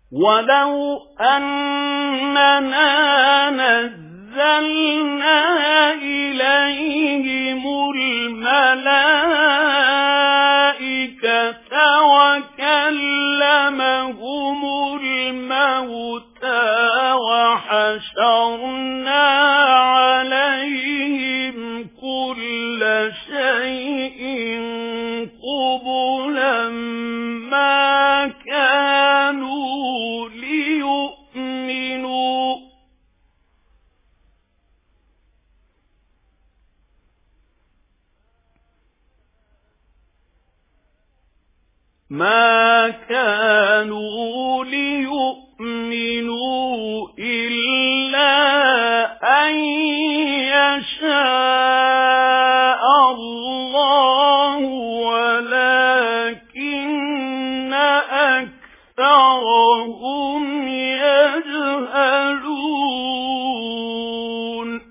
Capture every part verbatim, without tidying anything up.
وَلَوْ أَنَّنَا نَزَّلْنَا إِلَيْهِمُ الْمَلَائِكَةَ وَكَلَّمَهُمُ الْمَوْتَى وَحَشَرْنَا عَلَيْهِمْ كُلَّ شَيْءٍ قُبُلًا مَا كَانُوا لِيُؤْمِنُوا ما كانوا ليؤمنوا إلا أن يشاء الله ولكن أكثرهم يجهلون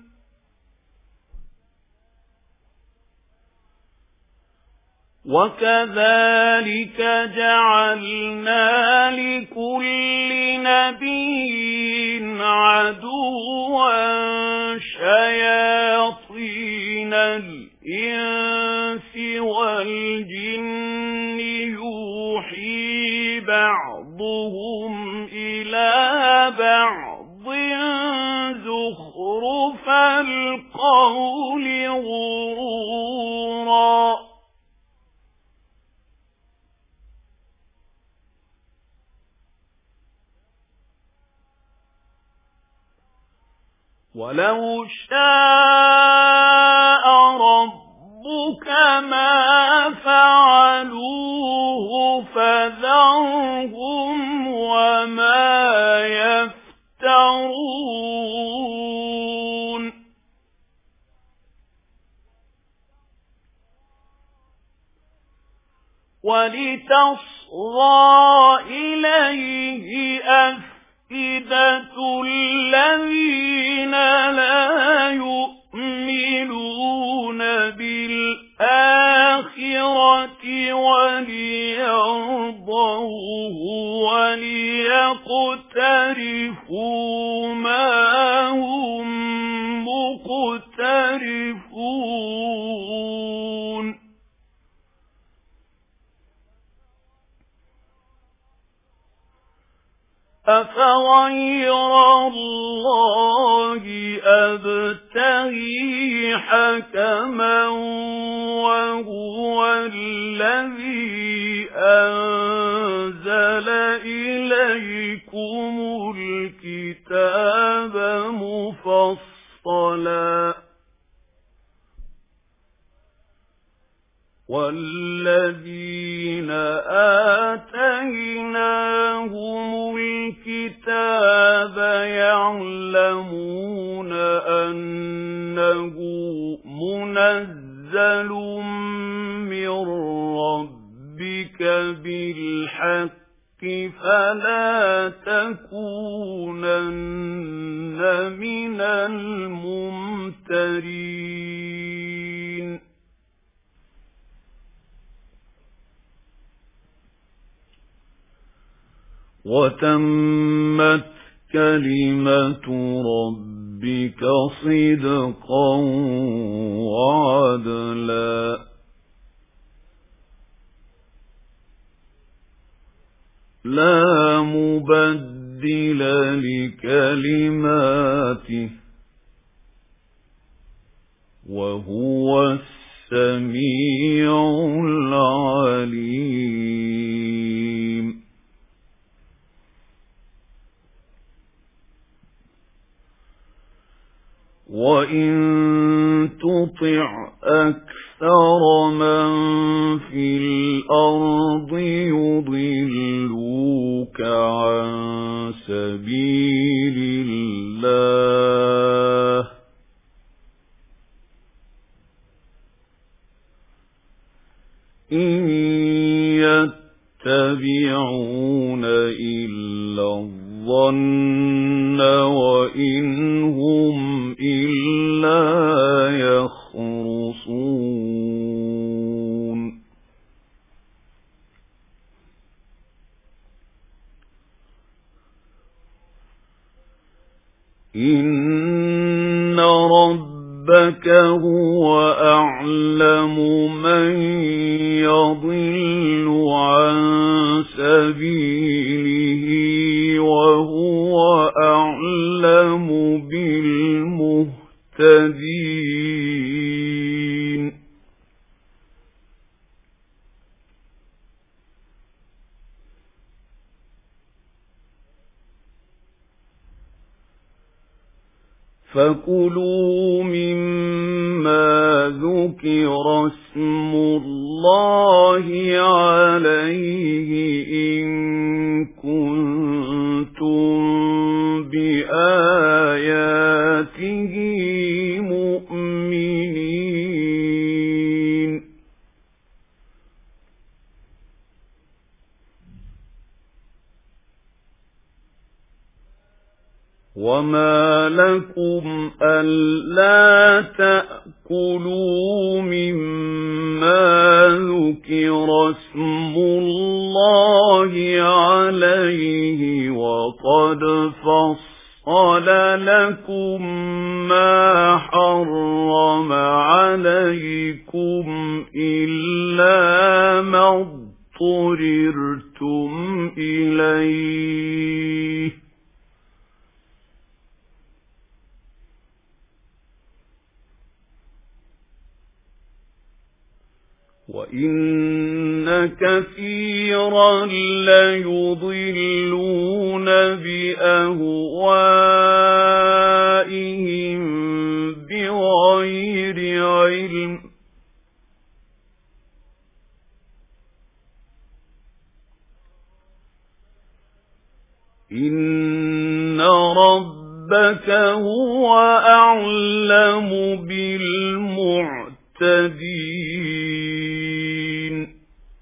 وَكَذَلِكَ جَعَلْنَا لِكُلِّ نَبِيٍّ عَدُوًّا شَيَاطِينَ الْإِنسِ وَالْجِنِّ يُوحِي بَعْضُهُمْ إِلَى بَعْضٍ زُخْرُفَ الْقَوْلِ غُرُورًا وَلَوْ شَاءَ رَبُّكَ مَا فَعَلُوهُ فَذَرْهُمْ وَمَا يَفْتَرُونَ وَلِتَصْغَىٰ إِلَيْهِ أَفْئِدَةُ الَّذِينَ لَا يُؤْمِنُونَ بِالْآخِرَةِ وَلِيَرْضَوْهُ وَلِيَقْتَرِفُوا مَا هُمْ مُقْتَرِفُونَ أَفَغَيْرَ اللَّهِ أَبْتَغِي حَكَمًا وَهُوَ الَّذِي أَنزَلَ إِلَيْكُمُ الْكِتَابَ مُفَصَّلًا وَالَّذِينَ آتَيْنَاهُمُ الْكِتَابَ يَعْلَمُونَ أَنَّهُ مُنَزَّلٌ مِّن رَّبِّكَ بِالْحَقِّ فَلَا تَكُونَنَّ مِنَ الْمُمْتَرِينَ وَتَمَّتْ كَلِمَةُ رَبِّكَ صِدْقًا وَعَدْلًا لَّا مُبَدِّلَ لِكَلِمَاتِهِ وَهُوَ السَّمِيعُ الْعَلِيمُ وَإِن تُطِعْ أَكْثَرَ مَن فِي الْأَرْضِ يُضِلُّوكَ عَن سَبِيلِ اللَّهِ إِن يَتَّبِعُونَ إِلَّا الظَّنَّ وَإِنْ هُمْ إِلَّا يَخْرُصُونَ إن ربك هو أعلم من يضل عن سبيله وهو أعلم بالمهتدين فكلوا مما ذكر اسم الله عليه إن كنتم بآياته مؤمنين وما لكم ألا تأكلوا مما ذكر اسم الله عليه وقد فصل لكم ما حرم عليكم إلا ما اضطررتم إليه وَإِنَّ كَثِيرًا لَيُضِلُّونَ بِأَهْوَائِهِمْ بِغَيْرِ عِلْمٍ إِنَّ رَبَّكَ هُوَ أَعْلَمُ بِالْمُعْتَدِينَ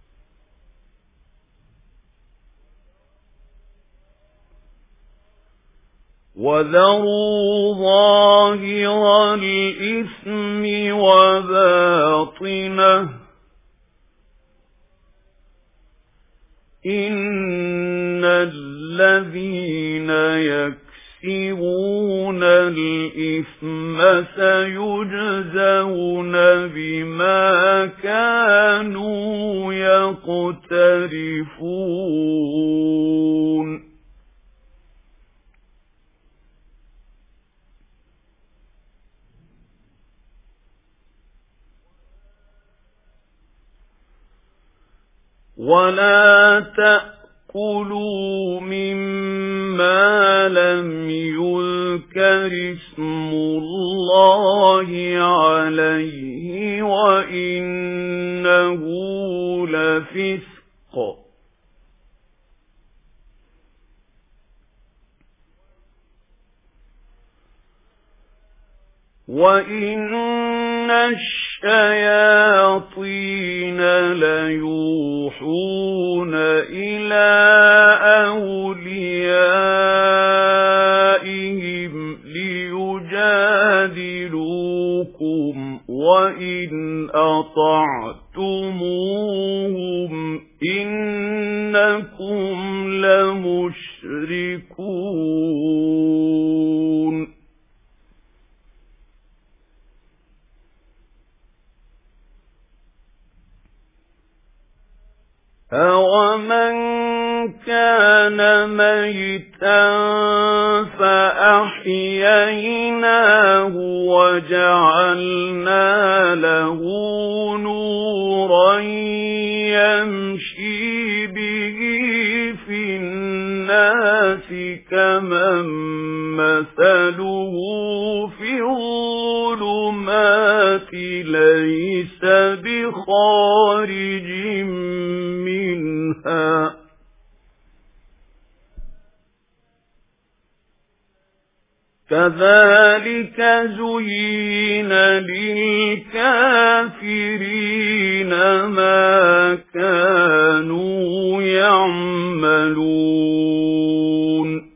وَذَرُوا ظَاهِرَ الْإِثْمِ وَبَاطِنَهُ إِنَّ الَّذِينَ يَكْسِبُونَ الْإِثْمَ سَيُجْزَوْنَ بِمَا كَانُوا يَقْتَرِفُونَ وَلَا تَأْكُلُوا مِمَّا لَمْ يُذْكَرِ اسْمُ اللَّهِ عَلَيْهِ وَإِنَّهُ لَفِسْقٌ وَإِنَّ الشَّيَاطِينَ لَيُوحُونَ إِلَى أَوْلِيَائِهِمْ لِيُجَادِلُوكُمْ وَإِنْ أَطَعْتُمُوهُمْ إِنَّكُمْ لَمُشْرِكُونَ أَوَمَنْ كَانَ مَيْتًا فَأَحْيَيْنَاهُ وَجَعَلْنَا لَهُ نُورًا يَمْشِي بِهِ فِي النَّاسِ كَمَنْ مَثَلُهُ فِي الظُّلُمَاتِ لَيْسَ بِخَارِجٍ منها كذلك زين للكافرين ما كانوا يعملون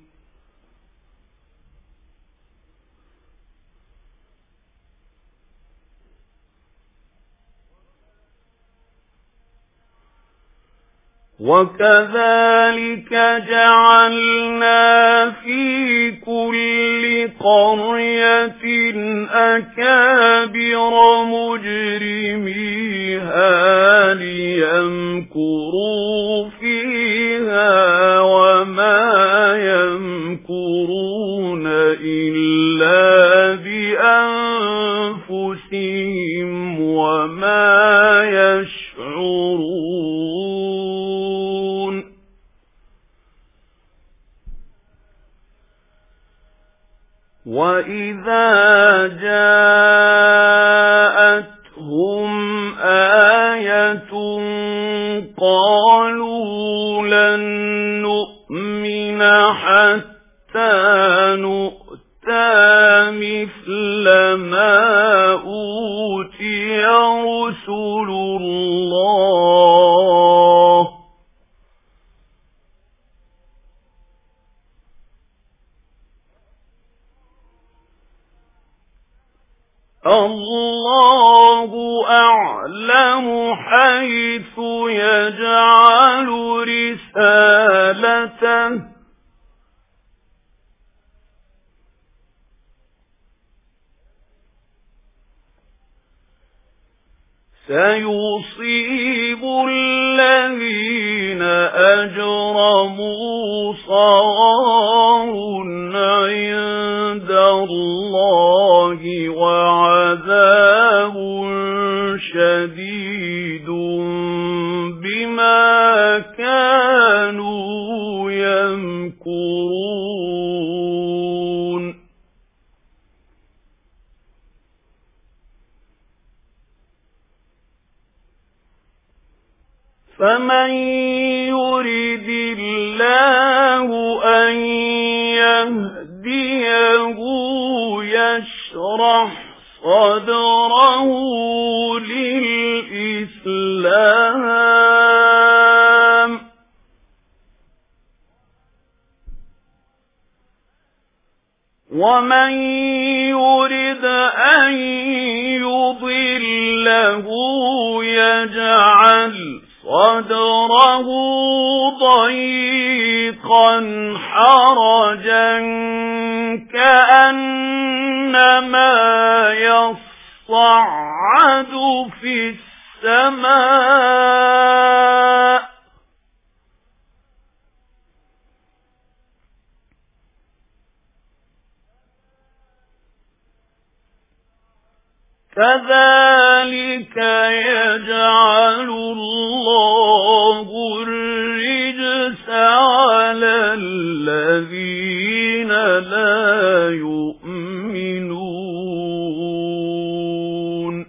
وَكَذَلِكَ جَعَلْنَا فِي كُلِّ قَرْيَةٍ أَكَابِرَ مُجْرِمِيهَا لِيَمْكُرُوا فِيهَا وَمَا يَمْكُرُونَ إِلَّا بِأَنفُسِهِمْ وَمَا يَشْعُرُونَ. وَإِذَا جَاءَتْهُمْ آيَةٌ قَالُوا لَن نُّؤْمِنَ حَتَّى نُؤْتَىٰ مِثْلَ مَا أُوتِيَ رُسُلُ اللَّهِ اللَّهُ أَعْلَمُ حَيْثُ يَجْعَلُ رِسَالَتَهُ سَيُصِيبُ الَّذِينَ أَجْرَمُوا صَغَارٌ عِندَ اللَّهِ وَعَذَابٌ شَدِيدٌ بِمَا كَانُوا يَمْكُرُونَ. فَمَن يُرِدِ اللَّهُ أَن يَهْدِيَهُ يَشْرَحْ صَدْرَهُ لِلْإِسْلَامِ وَمَن يُرِدْ أَن يُضِلَّهُ يَجْعَلْ صَدْرَهُ ضَيِّقًا حَرَجًا كَأَنَّمَا يَصَّعَّدُ فِي السَّمَاءِ كَذَلِكَ يَجْعَلُ اللَّهُ الرِّجْسَ عَلَى الَّذِينَ لَا يُؤْمِنُونَ.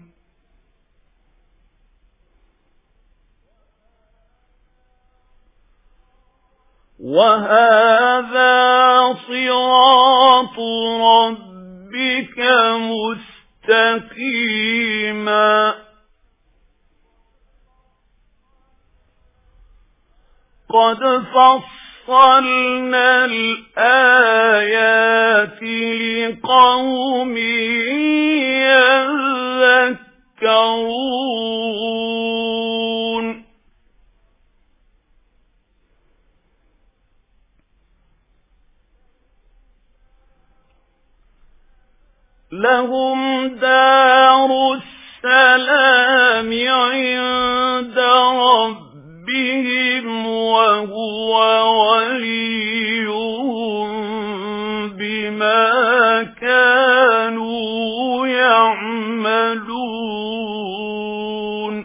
وَهَذَا صِرَاطُ رَبِّكَ مُسْتَقِيمًا قَدْ فَصَّلْنَا الْآيَاتِ لِقَوْمٍ يَذَّكَّرُونَ. لَهُمْ دَارُ السَّلَامِ عِندَ رَبِّهِمْ وَهُوَ وَلِيُّهُم بِمَا كَانُوا يَعْمَلُونَ.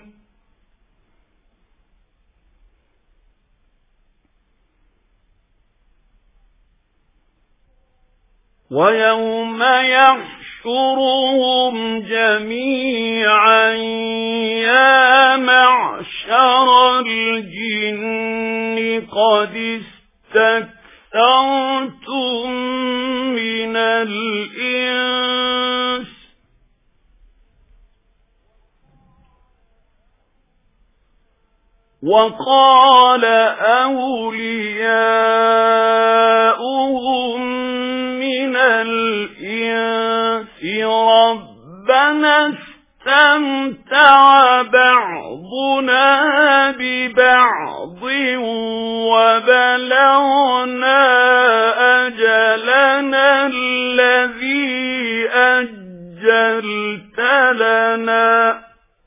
وَيَوْمَ يَحْشُرُهُمْ جَمِيعًا يَا مَعْشَرَ الْجِنِّ قَدِ اسْتَكْثَرْتُم مِّنَ الْإِنسِ وَقَالَ أَوْلِيَاؤُهُم مِّنَ الْإِنسِ رَبَّنَا اسْتَمْتَعَ بَعْضُنَا بِبَعْضٍ وَبَلَغْنَا أَجَلَنَا الَّذِي أَجَّلْتَ لَنَا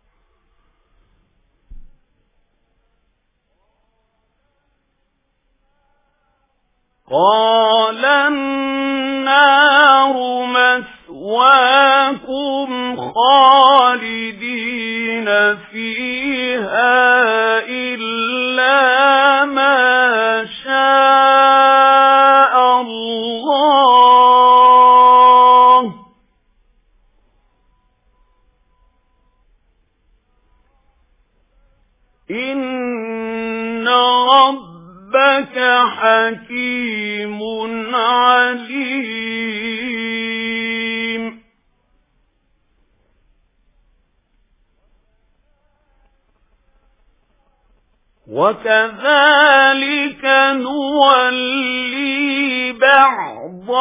قَالَ النَّارُ مَثْوَاكُمْ خَالِدِينَ فِيهَا إِلَّا مَا شَاءَ اللَّهُ إِنَّ رَبَّكَ حَكِيمٌ عَلِيمٌ. وَكَذَلِكَ نُوَلِّي بَعْضَ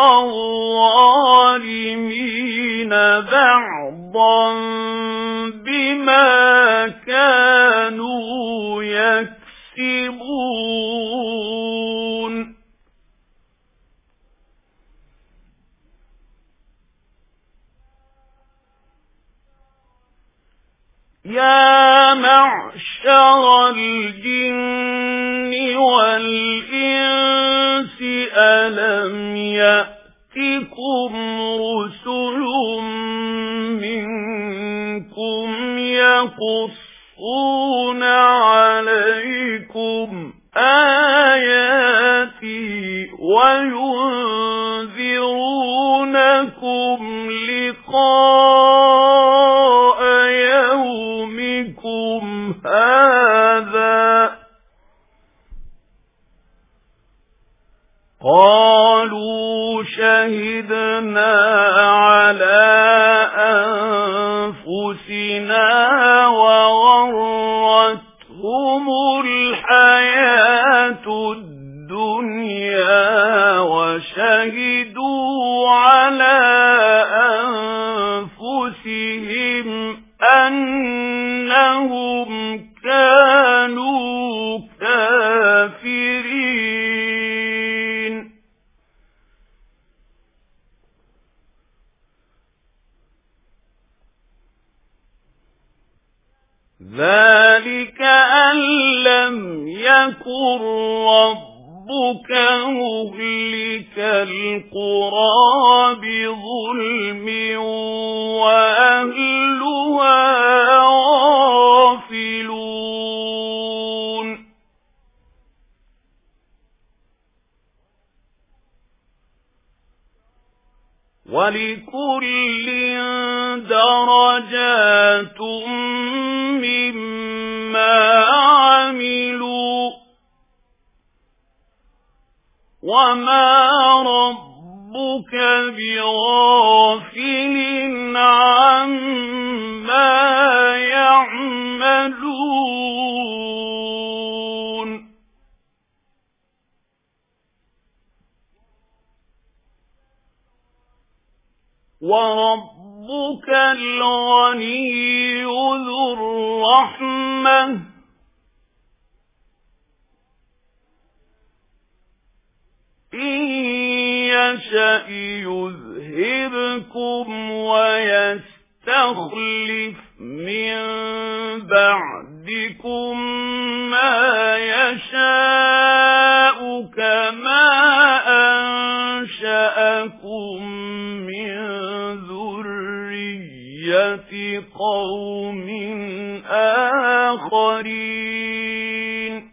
الظَّالِمِينَ بَعْضًا بِمَا كَانُوا يَكْسِبُونَ. يَا مَعْشَرَ الْجِنِّ وَالْإِنسِ أَلَمْ يَأْتِكُمْ رُسُلٌ مِنْكُمْ يَقُصُّونَ عَلَيْكُمْ آيَاتِي وَيُنذِرُونَكُمْ لِقَاءَ يَوْمِكُمْ هَذَا قَالُوا شَهِدْنَا عَلَى أَنفُسِنَا وَغَرَّتْهُمُ الْحَيَاةُ الدُّنْيَا وَشَهِدُوا عَلَى أَنفُسِهِمْ أَنَّهُمْ كَانُوا كَافِرِينَ. ذَلِكَ أَن لَّمْ يَكُن رَّبُّكَ مُهْلِكَ الْقُرَىٰ بِظُلْمٍ وَأَهْلُهَا غَافِلُونَ. وَلِكُلٍّ دَرَجَاتٌ مِّمَّا عَمِلُوا وَمَا رَبُّكَ بِغَافِلٍ عَمَّا يَعْمَلُونَ. وَرَبُّكَ الْغَنِيُّ ذُو الرَّحْمَةِ إِن يَشَأْ يُذْهِبْكُمْ وَيَسْتَخْلِفْ مِن بَعْدِكُم مَّا يَشَاءُ كَمَا أَنشَأَكُم مِّن ذُرِّيَّةِ قَوْمٍ آخَرِينَ.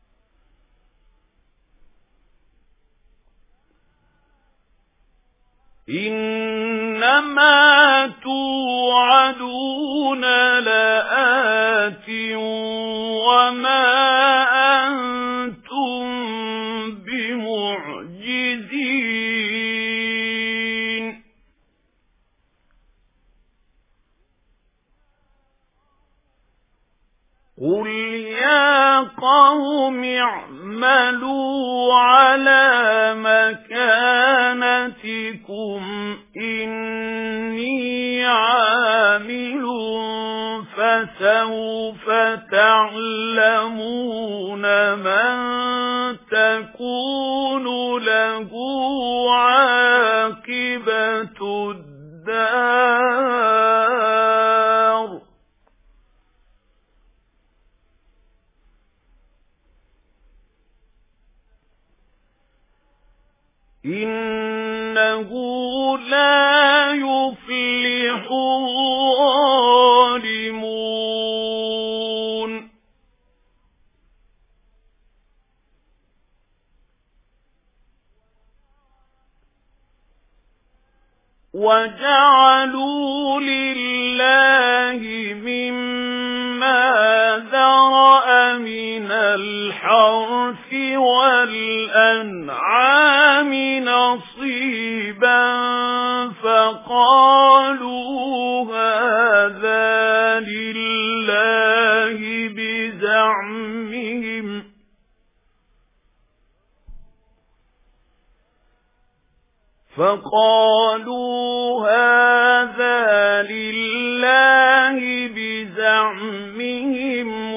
إِنَّمَا تُوعَدُونَ لَآتٍ وَمَا أَنتُم بِمُعْجِزِينَ. قُلْ يَا قَوْمِ اعْمَلُوا عَلَى مَكَانَتِكُمْ إِنِّي عَامِلٌ فسوف تعلمون من تكون له عاقبة الدار إنه لا يفلح الظالمون وجعلوا لله مما ذرأ من الحرث والأنعام نصيبا فقالوا هذا لله بزعمهم فقالوا هذا لله بزعمهم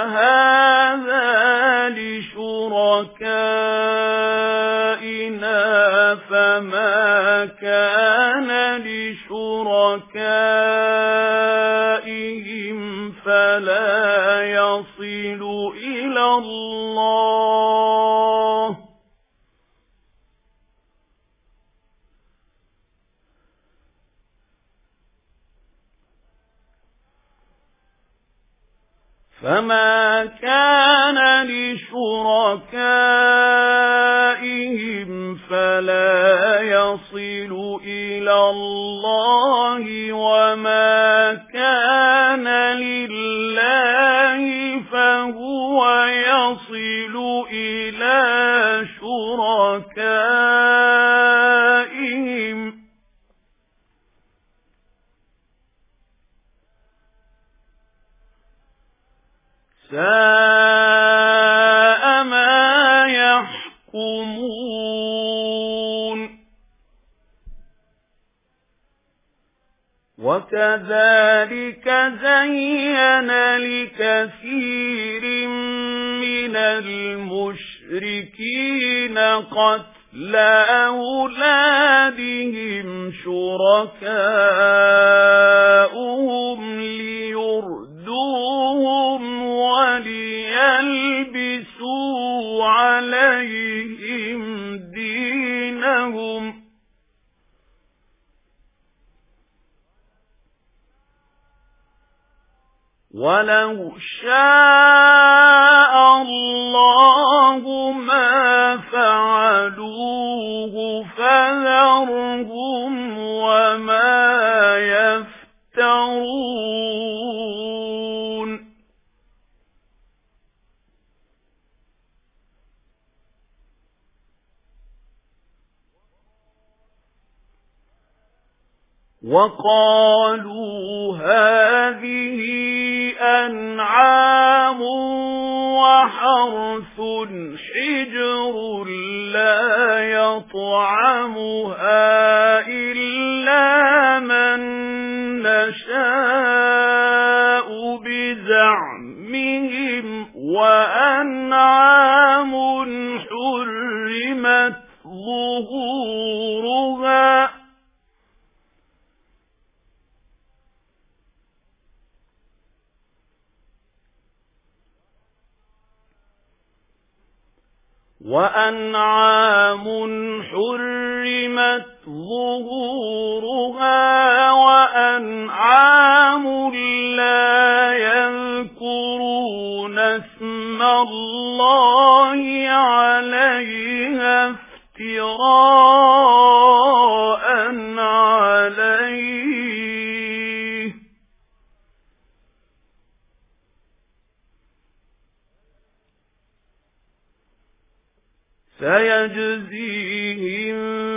وهذا لشركائنا فما كان لشركائهم فلا يصل إلى الله فما كان لشركائهم فلا يصل إلى الله وما كان لله فهو يصل إلى شركائهم ساء ما يحكمون وكذلك زين لكثير من المشركين قتل أولادهم شركاؤهم ليردوهم وليلبسوا عليهم دينهم ولو شاء الله ما فعلوه فذرهم وما يفترون وقالوا هذه أنعام وحرث حجر لا يطعمها إلا من نشاء بزعمهم وأنعام حرمت ظهورها وأنعام حرمت ظهورها وأنعام لا يذكرون اسم الله عليها افتراء عليه سيجزيهم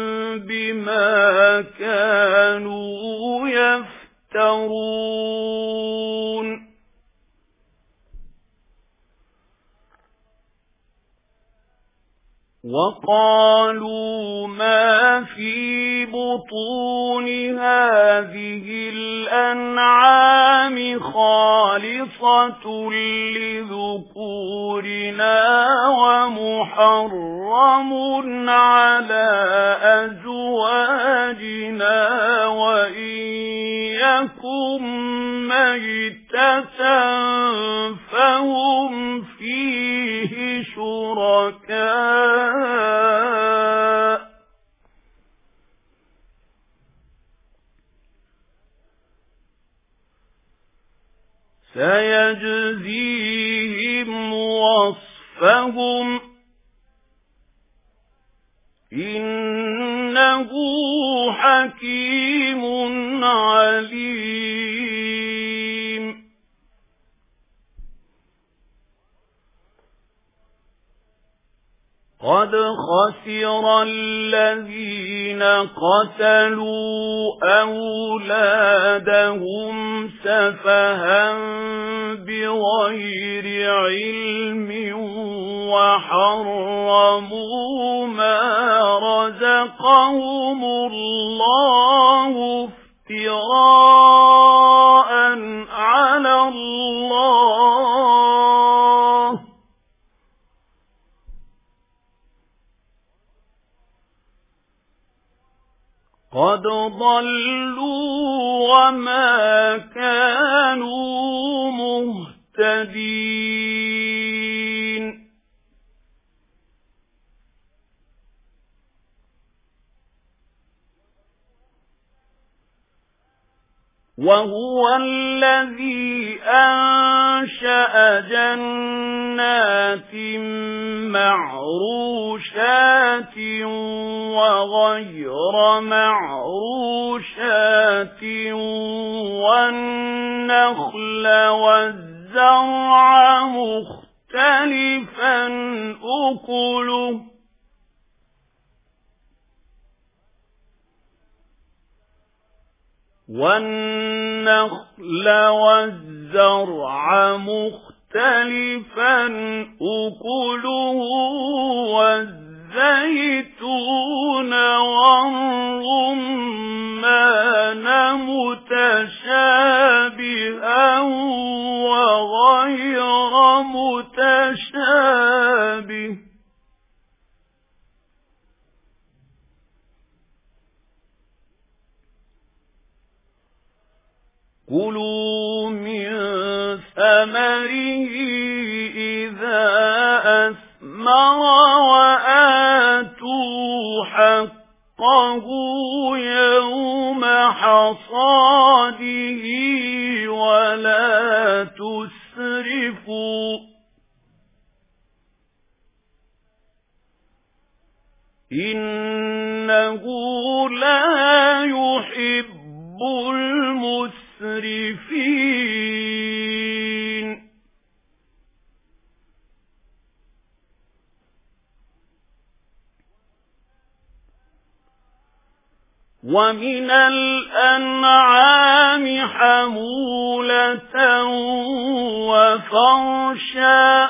بما كانوا يفترون وَقَالُوا مَا فِي بُطُونِ هَذِهِ الْأَنْعَامِ خَالِصَةٌ لِذُكُورِنَا وَمُحَرَّمٌ عَلَى أَزْوَاجِنَا وَإِنْ يَكُنْ مَيْتَةً فَهُمْ فِيهِ شُرَكَاءُ سيجزيهم وصفهم إنه حكيم عليم قد خسر الذين قتلوا أولادهم سفها بغير علم وحرموا ما رزقهم الله افتراء على الله قد ضلوا وما كانوا مهتدين وهو الذي أنشأ جنات معروشات وغير معروشات والنخل والزرع مختلفا أكله والنخل والزرع مختلفا أكله والزيتون والرمان متشابها وغير متشابه كُلُوا مِن ثَمَرِهِ إِذَا أَثْمَرَ وَآتُوا حَقَّهُ يَوْمَ حَصَادِهِ وَلَا تُسْرِفُوا إِنَّهُ لَا يُحِبُّ المسرفين ومن الأنعام حمولة وفرشا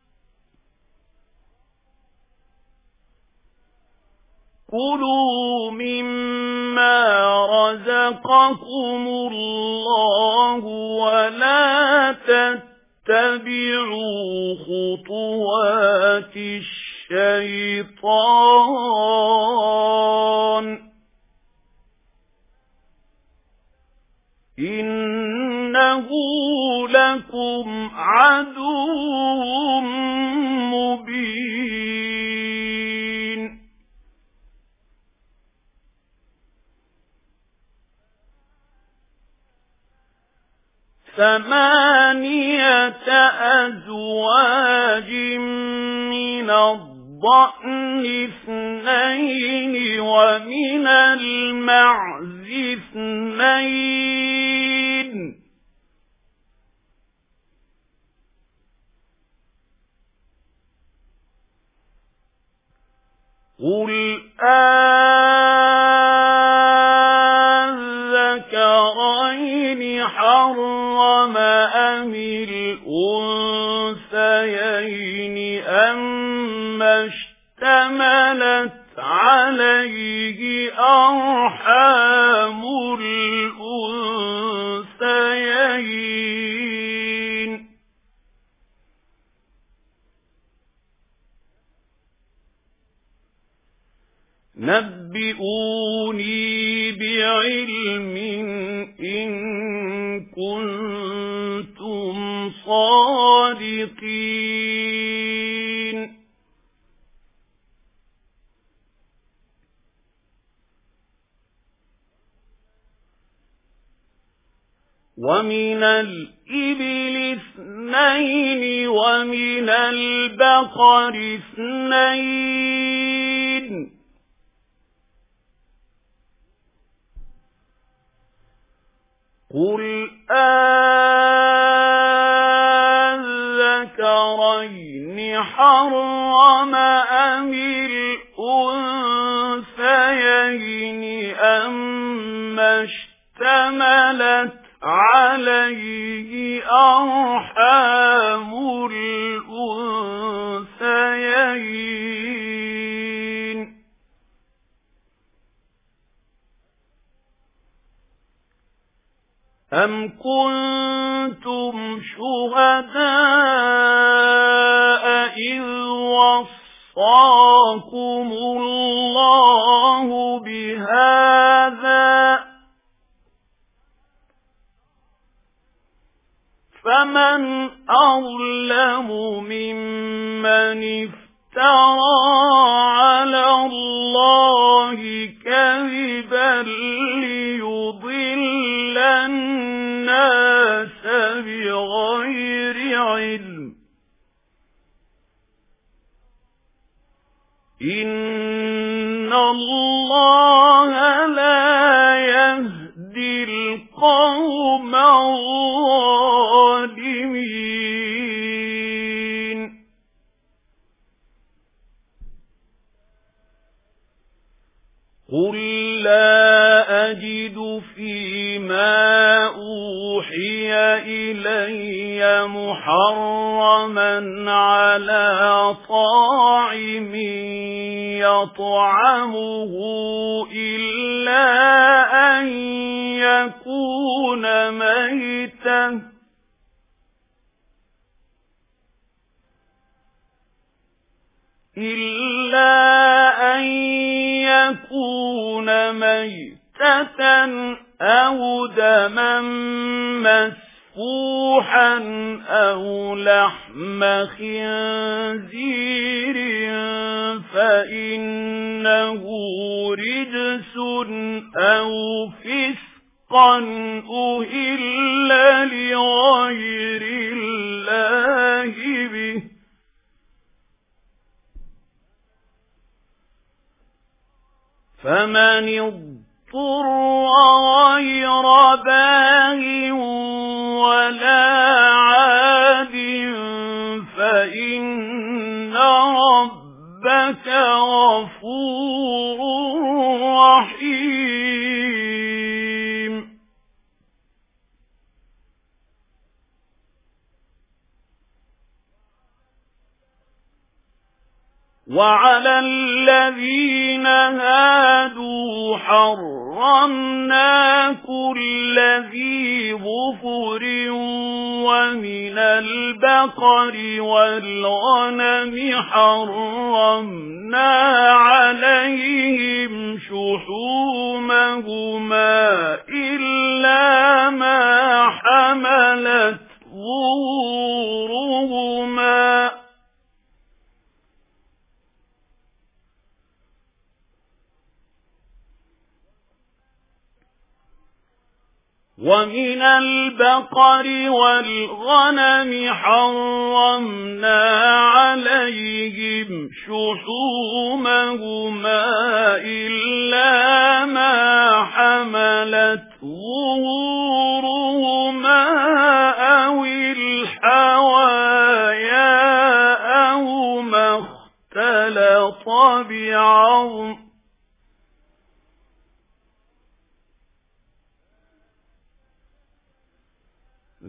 كُلُوا مِمَّا رَزَقَكُمُ اللَّهُ وَلَا تَتَّبِعُوا خُطُوَاتِ الشَّيْطَانِ إِنَّهُ لَكُمْ عَدُوٌّ مُبِينٌ ثمانية أزواج من الضأن اثنين ومن المعز اثنين قل أذكرين حرم أم الأنثيين أم اشتملت عليه أرحام الأنثيين نبئوني بعلم إن كنتم صادقين ومن الإبل اثنين ومن البقر اثنين قل أذكرين حرم أم الأنثيين أما اشتملت عليه أرحام الأنثيين أم كنتم شهداء إذ وصاكم الله بهذا فمن أظلم ممن افترى على الله كذبا ليضل الناس بغير علم إن الله لا يهدي القوم الظالمين قل لا أجد فيما أوحي إلي محرما على طاعم يطعمه إلا أن يكون ميتا إلا أن يكون ميتة أو دما مسفوحا أو لحم خنزير فإنه رجس أو فسقا أهل لغير الله به فمن اضطر غير باغ ولا عاد فإن ربك غفور رحيم وعلى الذين هادوا حرمنا كل ذي ظفر ومن البقر والغنم حرمنا عليهم شحومهما إلا ما حملت ظهورهما ومن البقر والغنم حرمنا عليهم شحومهما إلا ما حملت ظهورهما أو الحوايا أو ما اختلط بعظم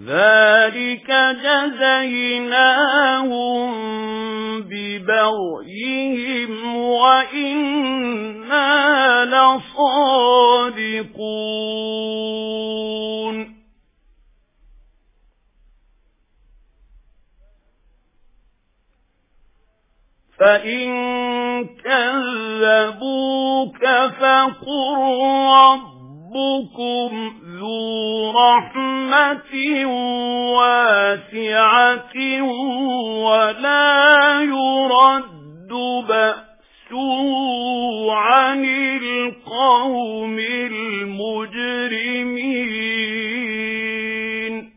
ذلك جزيناهم ببغيهم وإنا لصادقون فإن كذبوك فقل ربكم ذو رحمة واسعة ولا يرد بأسه عن القوم المجرمين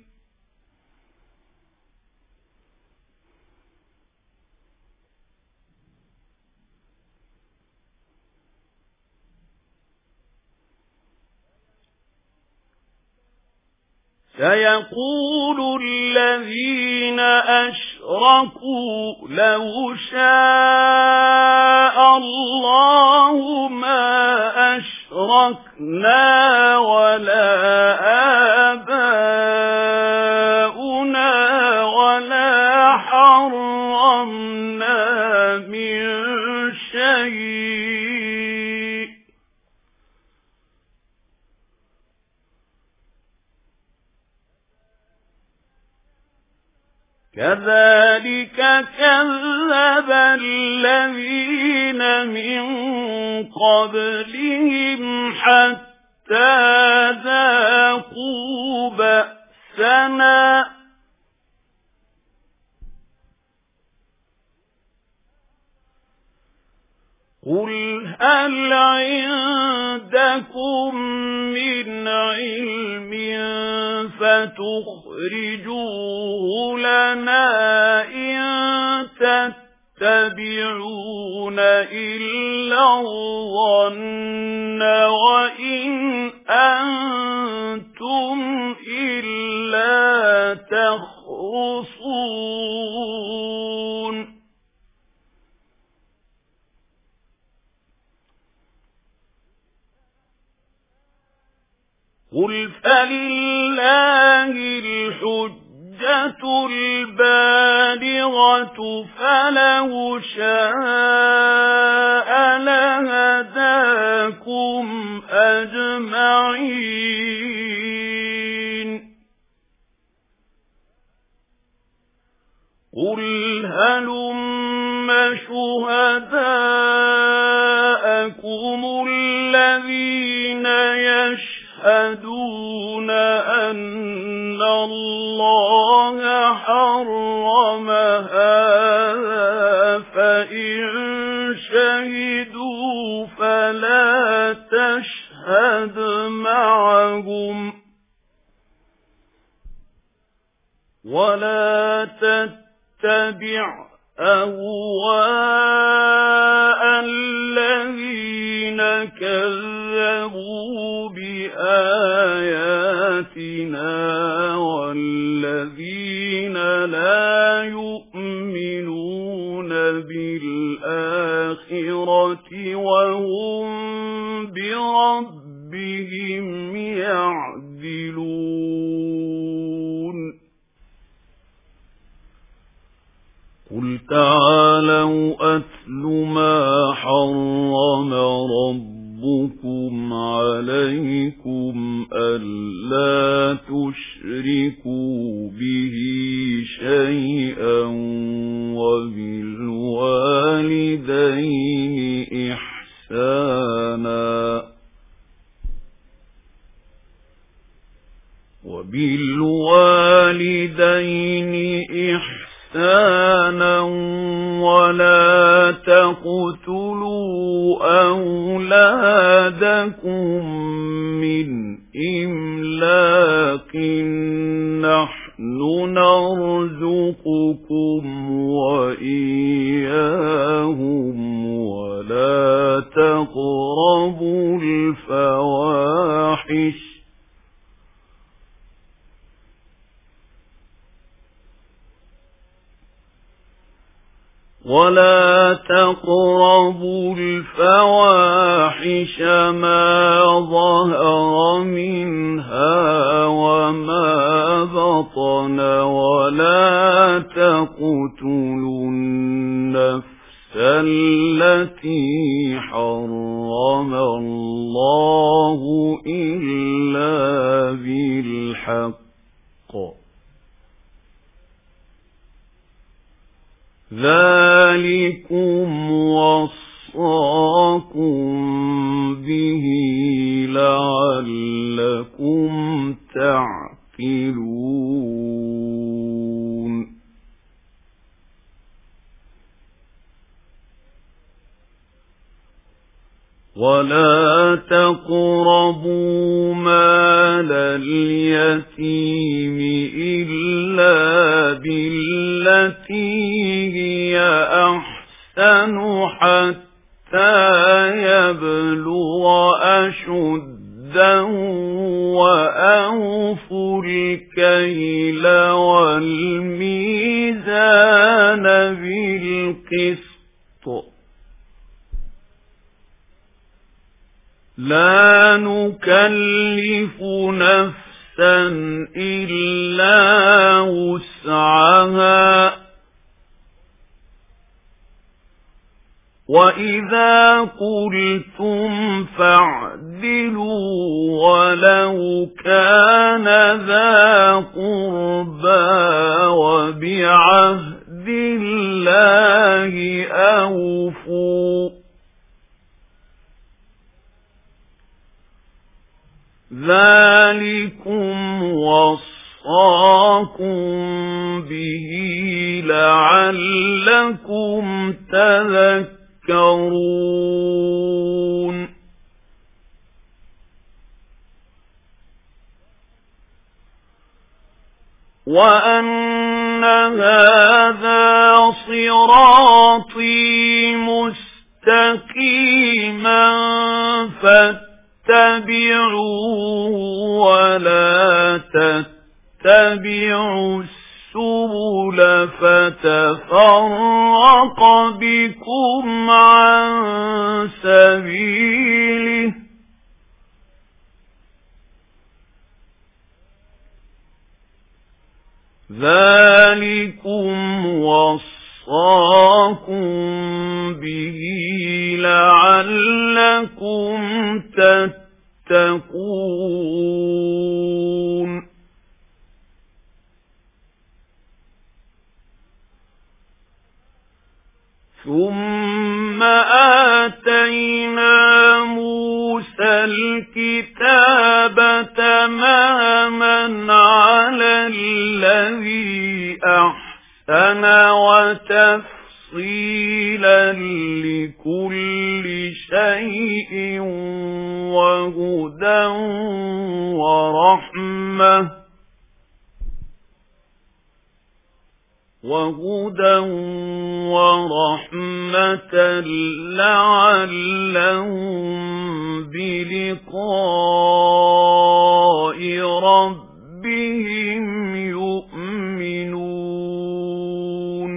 سيقول الذين أشركوا لو شاء الله ما أشركنا ولا آباؤنا ولا حرمنا من شيء كذلك كذب الذين من قبلهم حتى ذاقوا بأسنا قل هل عندكم من علم فتخرجوه لنا إن تتبعون إلا الظن وإن أنتم إلا تخرصون قل فلله الحجة البالغة فلو شاء لهداكم أجمعين قل هلم شهداءكم الذين يشهدون يشهدون أن الله حرم هذا فإن شهدوا فلا تشهد معهم ولا تتبع أهواء الذين كذبوا بآياتنا والذين لا يؤمنون بالآخرة وهم بربهم يعدلون قل تعالوا أتل ما حرم ربكم عليكم ألا تشركوا به شيئا وبالوالدين إحسانا وبالوالدين إحسانا إحسانا ولا تقتلوا أولادكم من إملاق نحن نرزقكم وإياهم ولا تقربوا الفواحش ولا تقربوا الفواحش ما ظهر منها وما بطن ولا تقتلوا النفس التي حرم الله إلا بالحق ذلكم وصاكم به لعلكم تعقلون ولا تقربوا مال اليتيم إلا بالتي هي أحسن حتى يبلغ أشده وأوفوا الكيل والميزان بالقسط لا نكلف نفسا إلا وسعها وإذا قلتم فاعدلوا ولو كان ذا قربى وبعهد الله أوفوا ذلكم وصاكم به لعلكم تذكرون وأن هذا صراطي مستقيما فاتبعوه ولا تتبعوا السبل فتفرق بكم عن سبيله ذلكم وصاكم به لعلكم تتقون ثم آتينا موسى الكتاب تماما على الذي أحسن وتفصيلا لكل شيء وهدى ورحمة وهدى ورحمة لعلهم بلقاء ربهم يؤمنون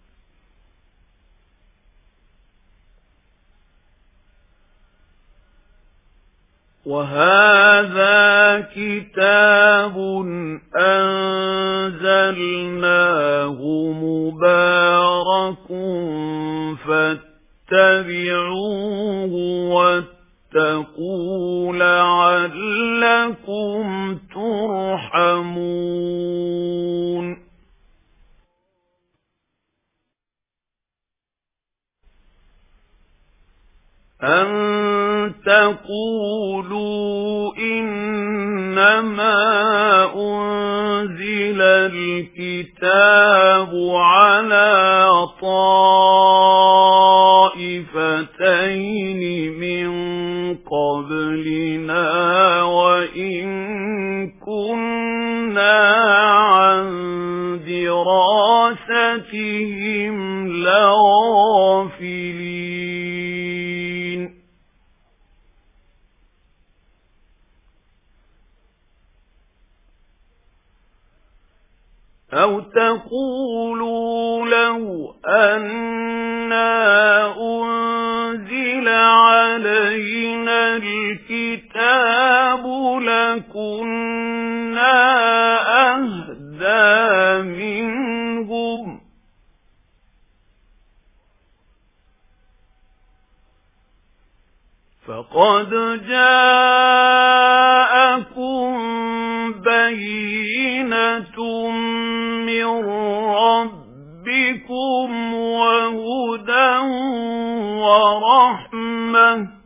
وهذا كتاب أنزلناه مبارك فاتبعوه واتقوا لعلكم ترحمون أن تقولوا إنما أنزل الكتاب على طائفتين من قبلنا وإن كنا عن دراستهم لغافلين أو تقولوا لو أن أُنْزِلَ عَلَيْنَا الْكِتَابُ لَكُنَّا أَهْدَىٰ مِنْهُمْ ۚ فَقَدْ جَاءَكُم بَيِّنَةٌ مِّن رَّبِّكُمْ وَهُدًى وَرَحْمَةٌ ۚ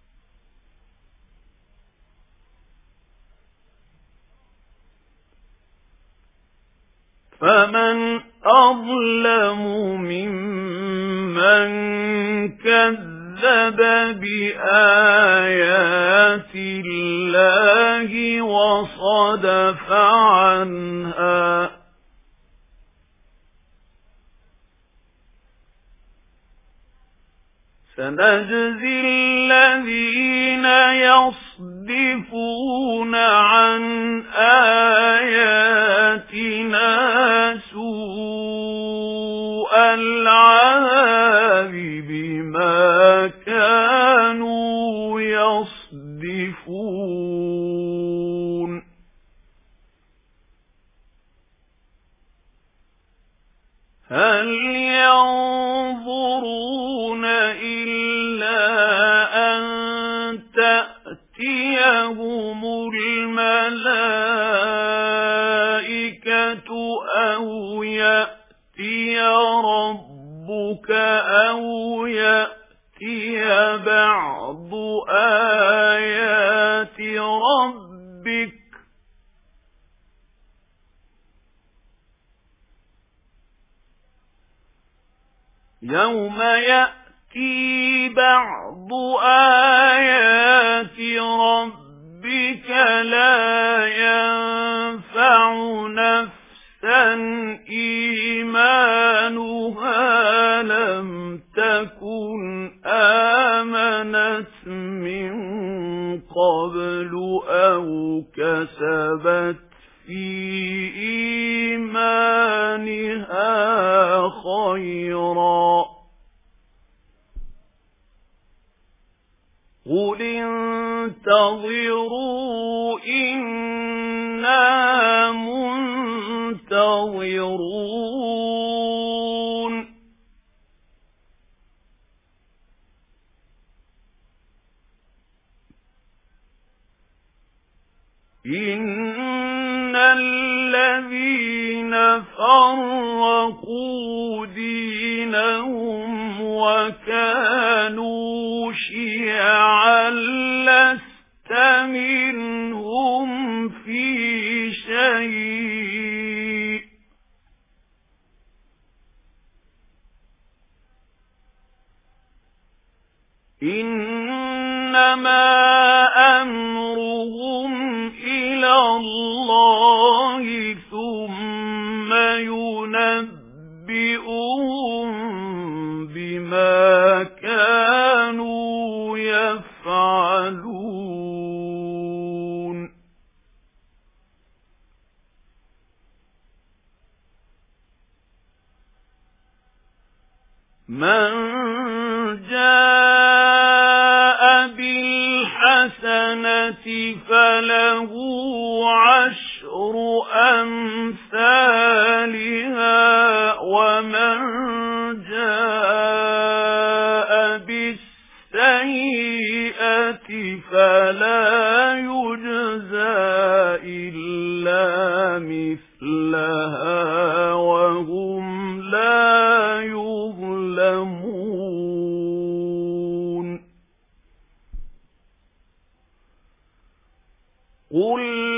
فَمَنْ أَظْلَمُ مِمَّن كَذَّبَ بِآيَاتِ اللَّهِ وَصَدَفَ عَنْهَا ۗ سَنَجْزِي الَّذِينَ يَصْدِفُونَ عَنْ آيَاتِنَا سُوءَ الْعَذَابِ بِمَا كَانُوا يَصْدِفُونَ هَلْ يَنظُرُونَ إِلَّا أَن تَأْتِيَهُمُ الْمَلَائِكَةُ أَوْ يَأْتِيَ رَبُّكَ أَوْ يَأْتِيَ بَعْضُ آيَاتِ رَبِّكَ ۗ يَوْمَ يَأْتِي بَعْضُ آيَاتِ رَبِّكَ لَا يَنفَعُ نَفْسًا إِيمَانُهَا لَمْ تَكُنْ آمَنَتْ مِنْ قَبْلُ أَوْ كَسَبَتْ فِي إِيمَانِهَا خَيْرًا ۗ قُلِ انتَظِرُوا إِنَّا مُنتَظِرُونَ إِنَّ الَّذِينَ فَرَّقُوا دِينَهُمْ وَكَانُوا شِيَعًا لَّسْتَ مِنْهُمْ فِي شَيْءٍ ۚ إِنَّمَا أَمْرُهُمْ إِلَى اللَّهِ ثُمَّ يُنَبِّئُهُم بِمَا كَانُوا يَفْعَلُونَ مَنْ جَاءَ بِالْحَسَنَةِ فَلَهُ عَشْرُ أَمْثَالِهَا وَمَنْ جَاءَ بِالسَّيِّئَةِ فَلَا يُجْزَى إِلَّا مِثْلَهَا وَهُمْ لَا يُظْلَمُونَ قُلْ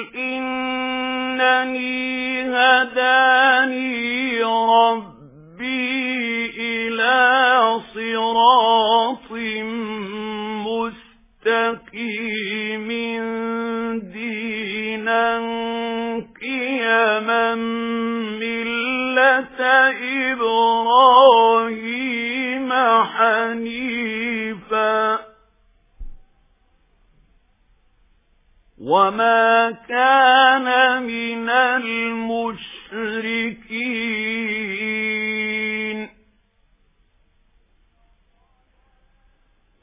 إِنَّنِي هَدَانِي رَبِّي إِلَى صِرَاطٍ مُسْتَقِيمٍ دِينًا قِيَمًا مِلَّةَ إِبْرَاهِيمَ حَنِيفًا وَمَا كَانَ مِنَ الْمُشْرِكِينَ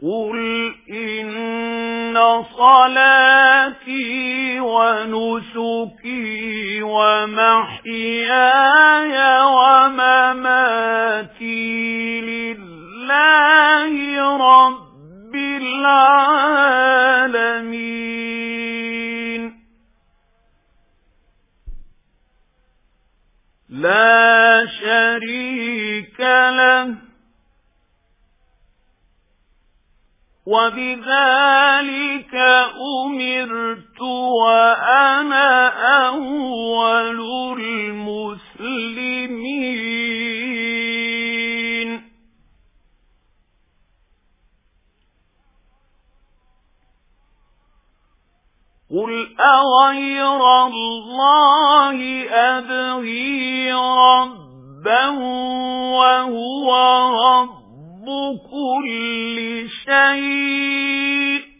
قُلْ إِنَّ صَلَاتِي وَنُسُكِي وَمَحْيَايَ وَمَمَاتِي لِلَّهِ رَبِّ الْعَالَمِينَ لَا شَرِيكَ لَهُ وَبِذَلِكَ أُمِرْتُ وَأَنَا أَوَّلُ الْمُسْلِمِينَ قُلْ أَغَيْرَ اللَّهِ أَبْغِي رَبًّا وَهُوَ رَبُّ كُلِّ شَيْءٍ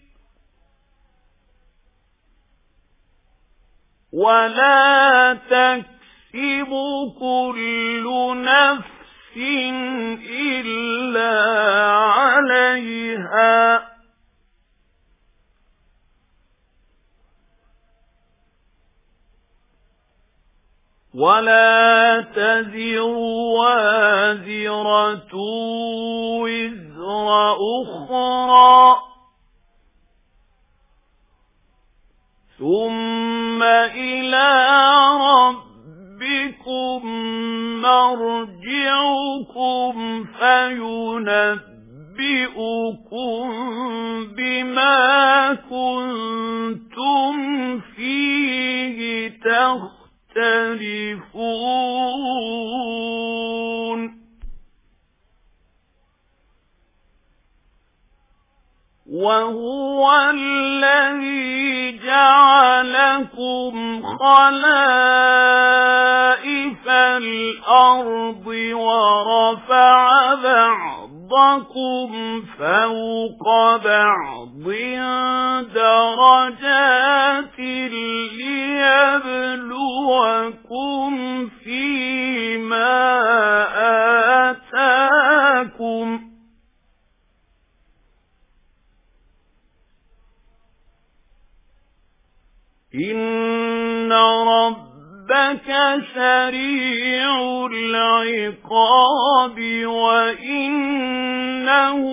وَلَا تَكْسِبُ كُلُّ نَفْسٍ إِلَّا عَلَيْهَا وَلَا تَزِرُ وَازِرَةٌ وِزْرَ أُخْرَى ثُمَّ إِلَى رَبِّكُمْ مَرْجِعُكُمْ فَيُنَبِّئُكُم بِمَا كُنتُمْ فِيهِ تَخْتَلِفُونَ وَهُوَ الَّذِي جَعَلَكُمْ خَلَائِفَ الْأَرْضِ وَرَفَعَ بَعْضَكُمْ فَوْقَ بَعْضٍ دَرَجَاتٍ لِيَبْلُوَكُمْ فِيمَا آتَاكُمْ إِنَّ رَبَّكَ سَرِيعُ الْعِقَابِ وَإِنَّهُ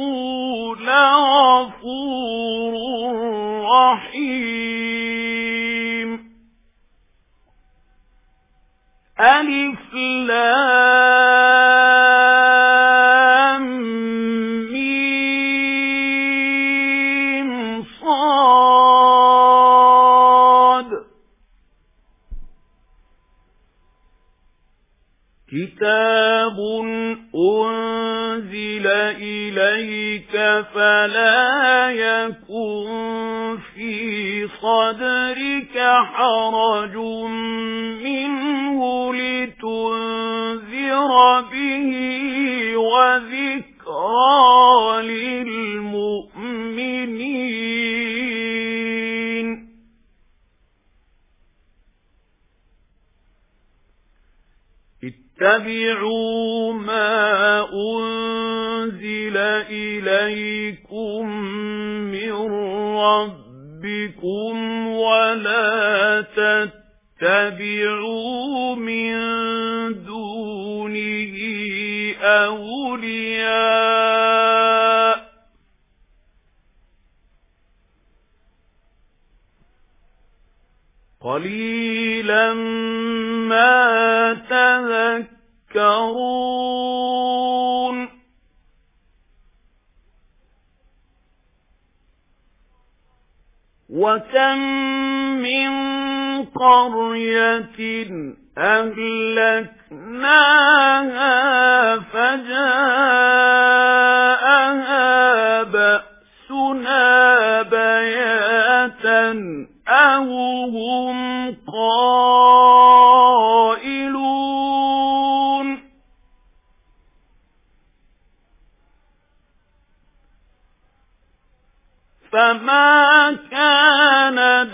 لَغَفُورٌ رَّحِيمٌ أَلِفْ لَامْ مِيمْ صَادٌ كِتَابٌ أُنْزِلَ إِلَيْكَ فَلَا يَكُنْ فِي صَدْرِكَ حَرَجٌ مِنْهُ لِتُنْذِرَ بِهِ وَذِكْرَى لِلْمُؤْمِنِينَ اتَّبِعُوا مَا أُنْزِلَ إِلَيْكُمْ مِنْ رَبِّكُمْ وَلَا تَتَّبِعُوا مِنْ دُونِهِ أَوْلِيَاءَ قَلِيلًا مَا تَذَكَّرُونَ وَكَمْ مِنْ قَرْيَةٍ أَهْلَكْنَاهَا فَجَاءَهَا بَأْسُنَا بَيَاتًا أَوْ هُمْ قَائِلُونَ فَمَا كَانَ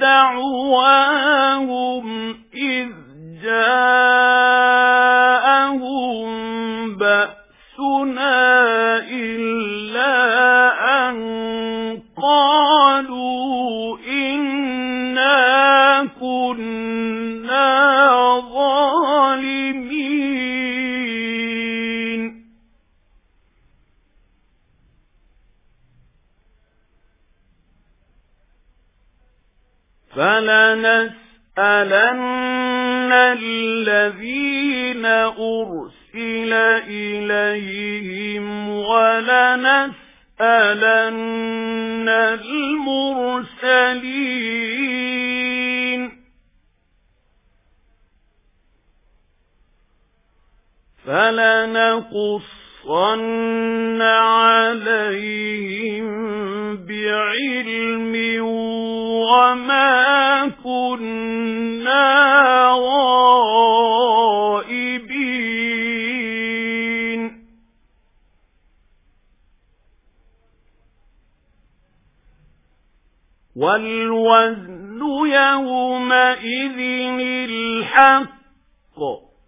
دَعْوَاهُمْ إِذْ جَاءَهُم بَأْسُنَا إِلَّا أَن فلنسألن الذين أرسل إليهم ولنسألن المرسلين فلنقصن عليهم بعلم وما كنا غائبين والوزن يومئذ الحق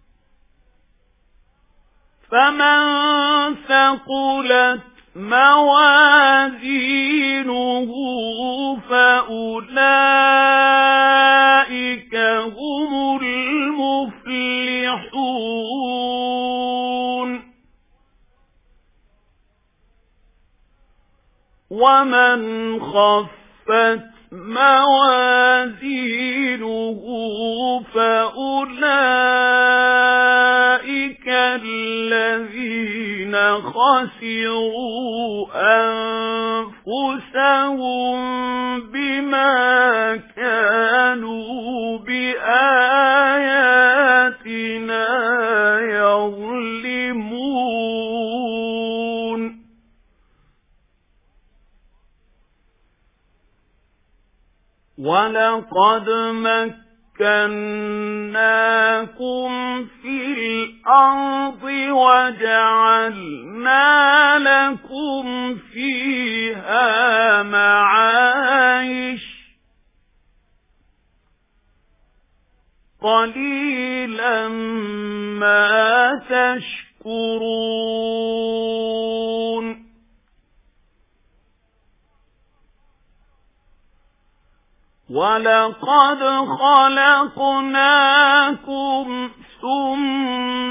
فمن ثقلت موازينه فأولئك هم المفلحون ومن خفت موازينه فأولئك الذين خسروا أنفسهم بما كانوا بآياتنا يظلمون ولقد مكناكم في الأرض وجعلنا لكم فيها معايش قليلا ما تشكرون ولقد خلقناكم ثم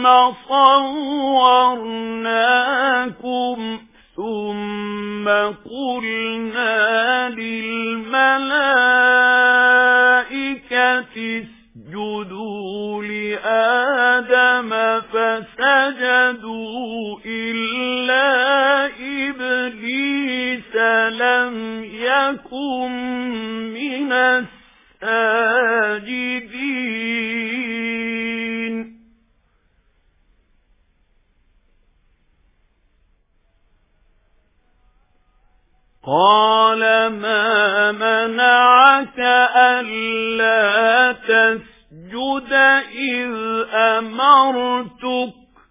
صورناكم ثم قلنا للملائكة اسجدوا لآدم فسجدوا إلا إبليس لم يكن من الساجدين قال ما منعك ألا تسجد إذ أمرتك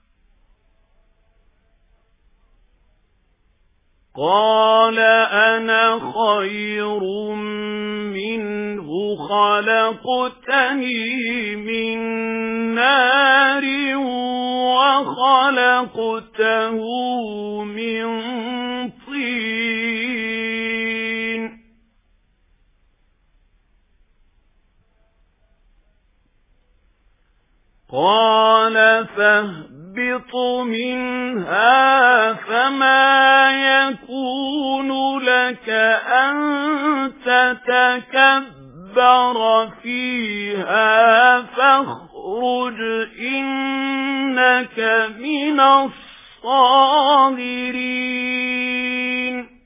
قال أنا خير منه خلقتني من نار وخلقته من طين قال فاهبط منها فما يكون لك أن تتكبر فيها فاخرج إنك من الصاغرين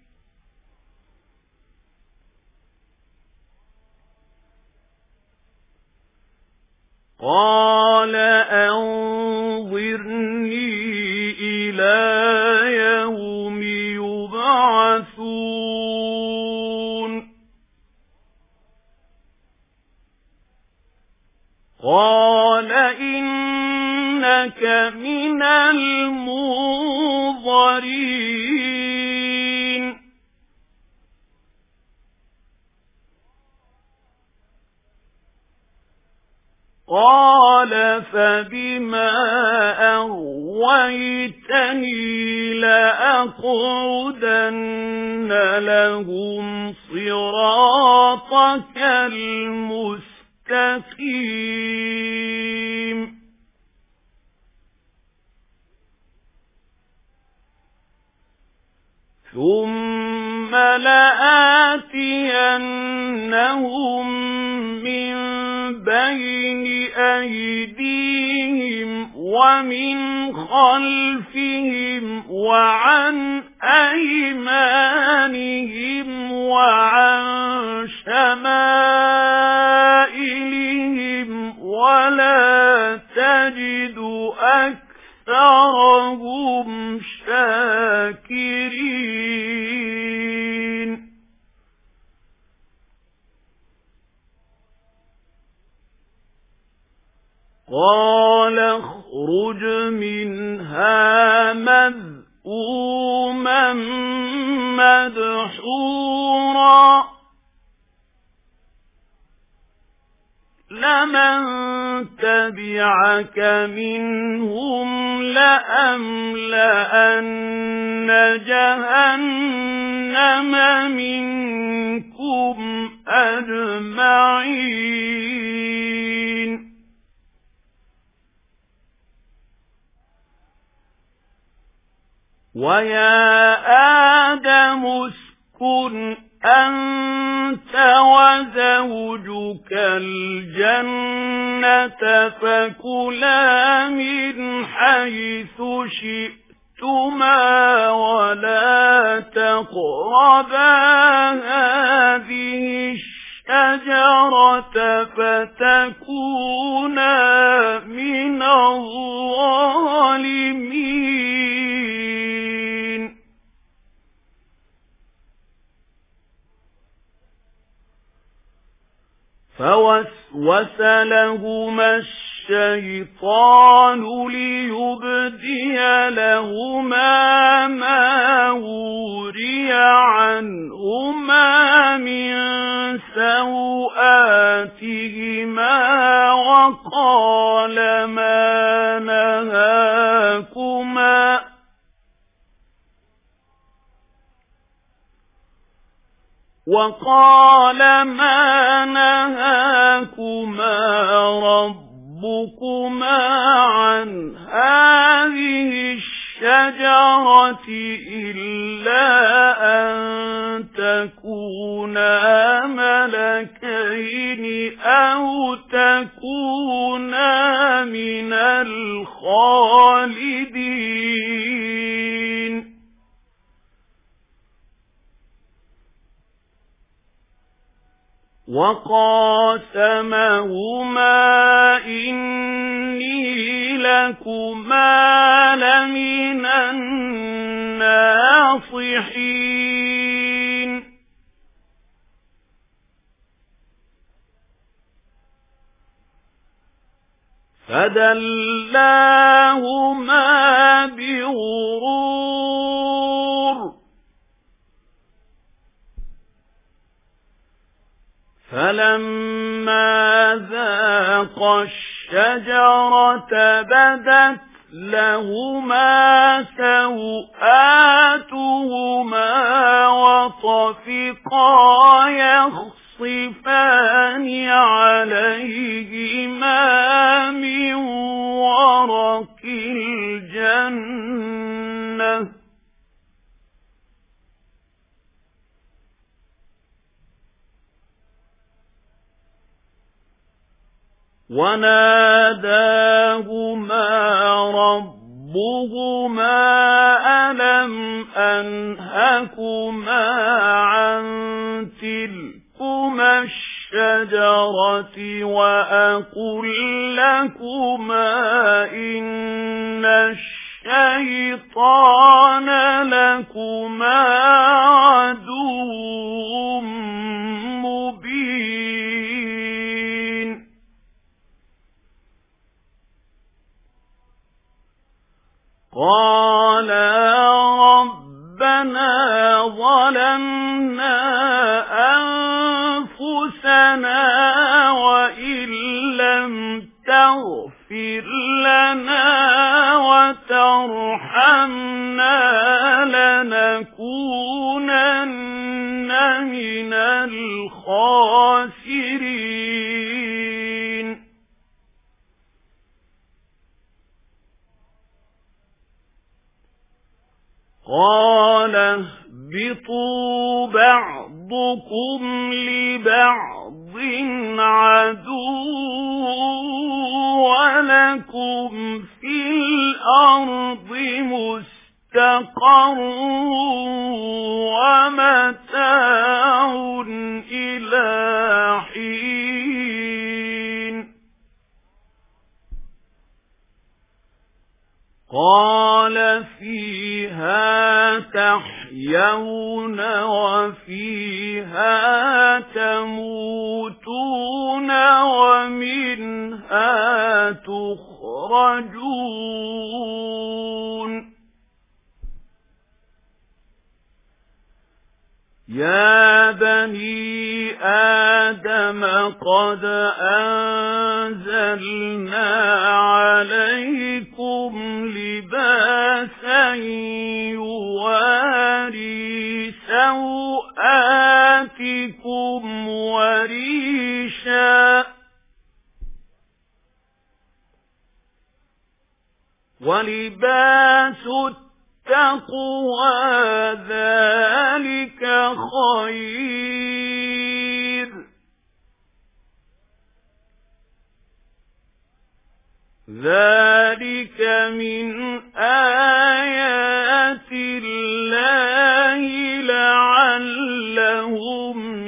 قال أنظرني إلى يوم يبعثون قال إنك من المنظرين قال فبما أغويتني لأقعدن لهم صراطك المستقيم ثم لآتينهم من بين أيديهم ومن خلفهم وعن أيمانهم وعن شمائلهم ولا تجد أكثرهم شاكرين قال اخرج منها مذءوما مدحورا لمن تبعك منهم لأملأن جهنم منكم أجمعين ويا آدم اسكن أنت وزوجك الجنة فكلا من حيث شئتما ولا تقربا هذه الشجرة فتكونا من الظالمين فوسوس لهما الشيطان ليبدي لهما ما وري عنهما من سوآتهما وقال ما نهاكما وقال ما نهاكما ربكما عن هذه الشجرة إلا أن تكونا ملكين أو تكونا من الخالدين وقاسمهما إني لكما لمن الناصحين فدلاهما بغرور فلما ذاقا الشجرة بدت لهما سوآتهما وطفقا يخصفان عليهما من ورق الجنة وناداهما ربهما ألم أنهكما عن تلكما الشجرة وأقل لكما إن الشيطان لكما عدو مبين قالا ربنا ظلمنا أنفسنا وإن لم تغفر لنا وترحمنا لنكونن من الخاسرين قال اهبطوا بعضكم لبعض عدو ولكم في الأرض مستقر ومتاع إلى حين قال فيها تحيون وفيها تموتون ومنها تخرجون يا بني آدم قد أنزلنا عليكم لباسا يواري سوآتكم وريشا ولباس التقوى ذلك خير ذلك من آيات الله لعلهم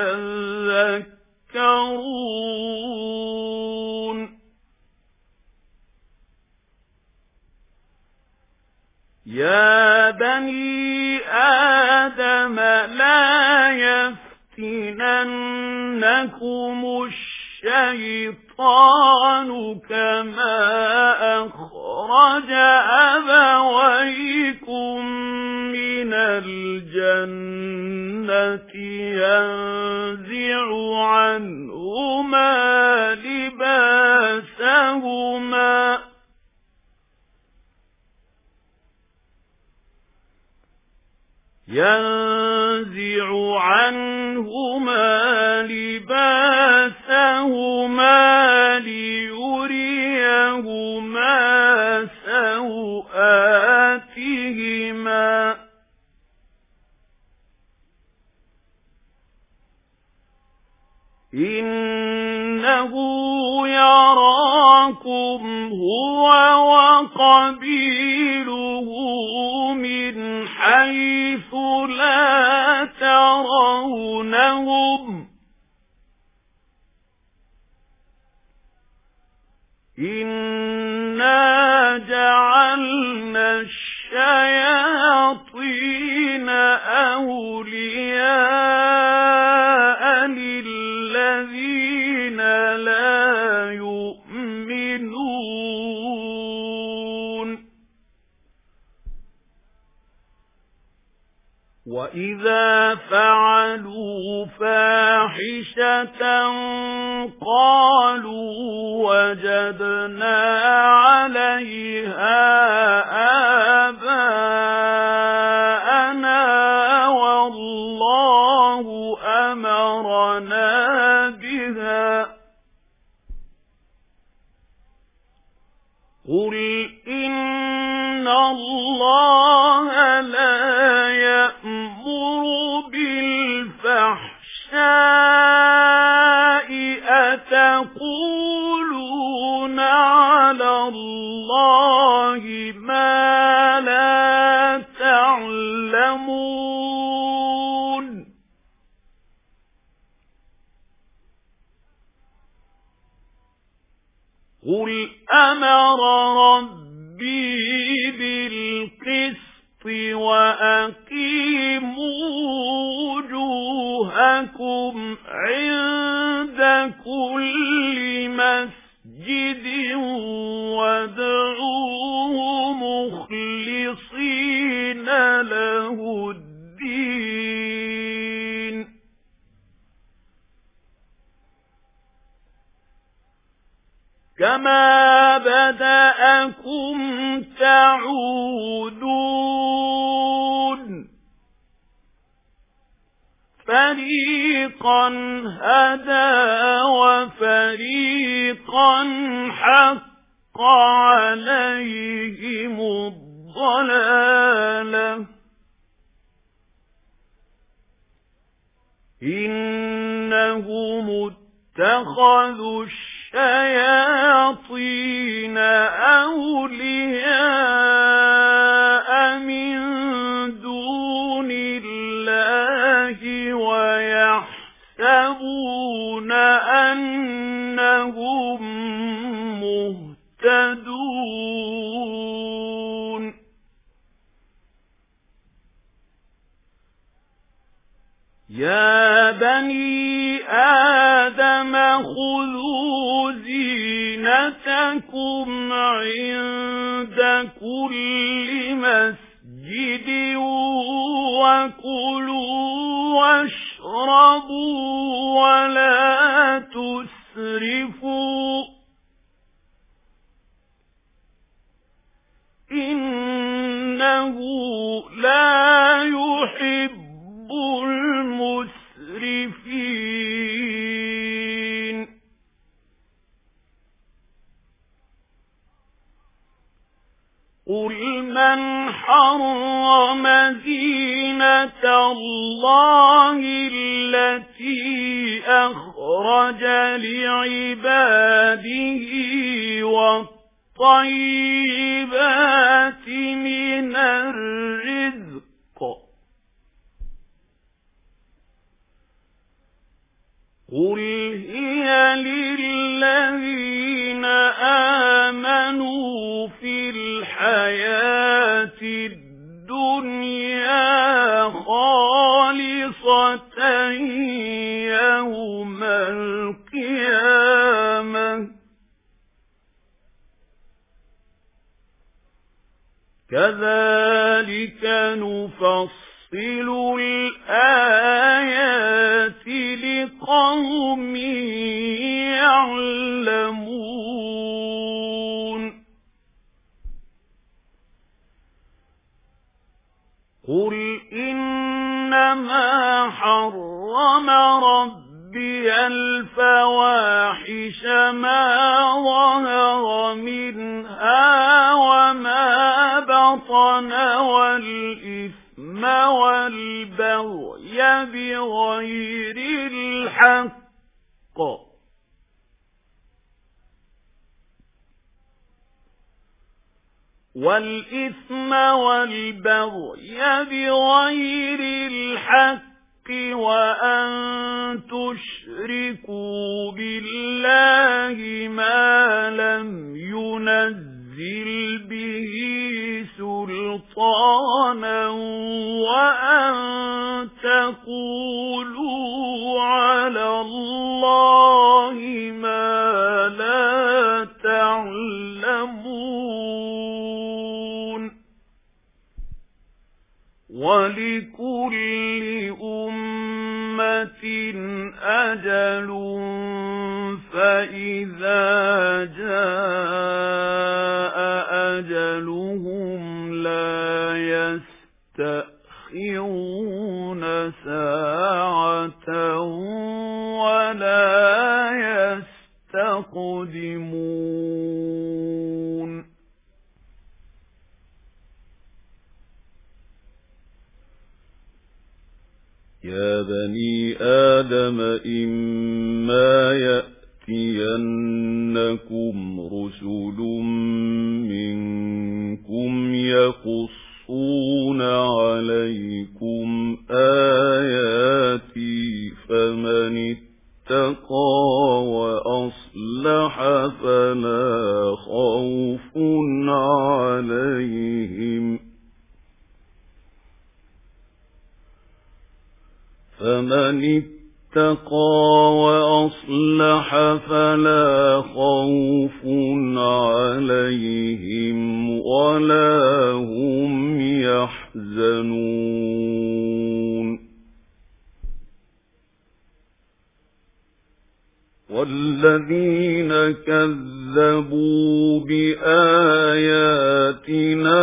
يذكرون يا بني آدم لا يفتننكم الشيطان كما أخرج أبويكم من الجنة ينزع عنهما لباسهما ينزع عنهما لباسهما ليريهما سوآتهما إنه يراكم هو وقبيله من حيث لا ترونهم إنا جعلنا الشياطين أولياء للذين لا يؤمنون وإذا فعلوا فاحشة قالوا وجدنا عليها آباءنا والله أمرنا بها قل إن الله لا يأمر بالفحشاء أتقولون على الله ما لا تعلمون قل أمر ربي بالقسط وأقيموا وجوهكم عند كل مسجد وادعوه مخلصين له الدين كما بدأكم تعودون فريقا هدى وفريقا حق عليهم الضلالة إنهم اتخذوا الشياطين أولياء من دون الله ويحسبون أنهم مهتدون يا بني آدم خذوا زينتكم عند كل مسجد وكلوا واشربوا ولا تسرفوا إنه لا يحب المسرفين قل من حرم زينة الله التي أخرج لعباده والطيبات من الرزق قل هي للذين آمنوا في الحياة الدنيا خالصة يوم القيامة كذلك نفصل الآيات لقوم يعلمون قل إنما حرم ربي الفواحش ما ظهر منها وما بطن والإثم والبغي بغير الحق والإثم والبغي بغير الحق وأن تشركوا بالله ما لم ينزل به سلطانا وأن تقولوا على الله ما لا تعلمون ولكل أمة أجل فإذا جاء أجلهم لا يستأخرون ساعة ولا يستقدمون يا بني آدم إما يأتينكم رسل منكم يقصون عليكم آياتي فمن اتقى وأصلح فلا خوف عليهم فمن اتقى وأصلح فلا خوف عليهم ولا هم يحزنون والذين كذبوا بآياتنا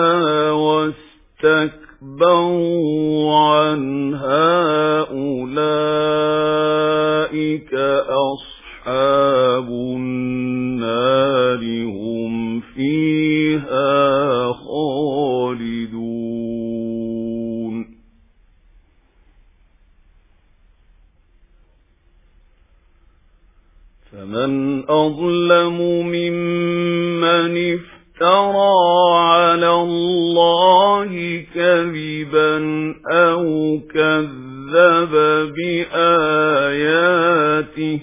واستكبروا عنها أولئك أصحاب النار هم فيها خالدون. فمن أظلم ممن افترى على الله كذبا أو كذب بآياته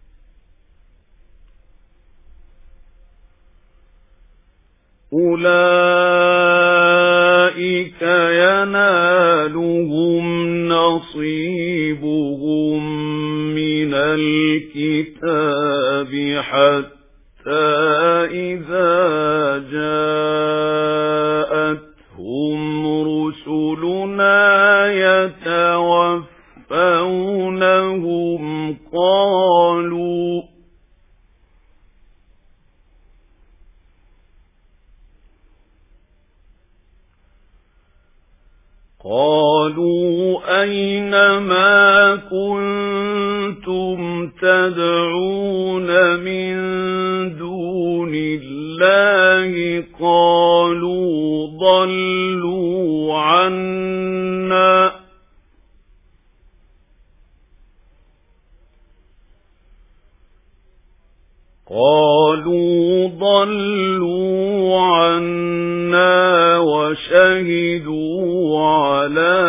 أولئك ينالهم نصيبهم من الكتاب حتى إذا جاءتهم رسلنا يتوفونهم قالوا قالوا أين ما كنتم تدعون من دون الله قالوا ضلوا عنا قالوا ضلوا عنا وشهدوا على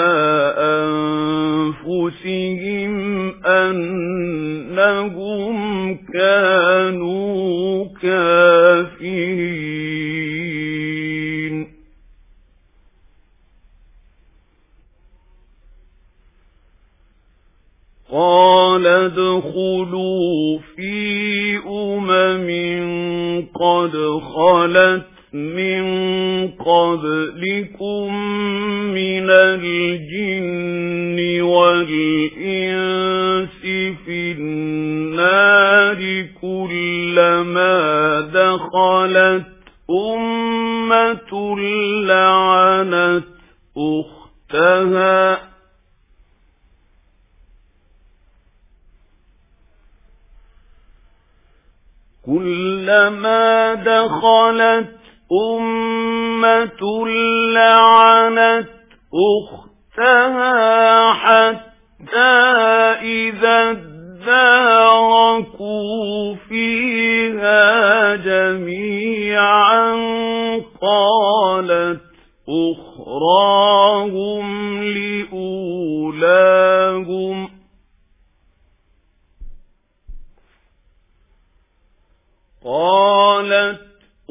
أنفسهم أنهم كانوا كافرين قال ادخلوا في أمم قد خلت من قبلكم من الجن والإنس في النار كلما دخلت أمة لعنت أختها كلما دخلت أمة لعنت أختها حتى إذا اداركوا فيها جميعا قالت أخراهم لأولاهم قالت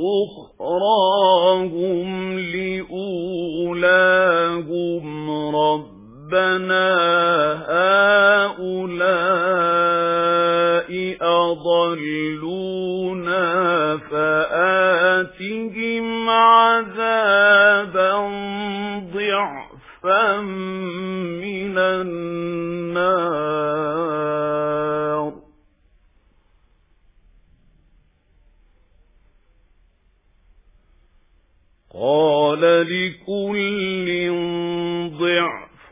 أخراهم لأولاهم ربنا هؤلاء أضلونا فآتهم عذابا ضعفا من النار قال لكل ضعف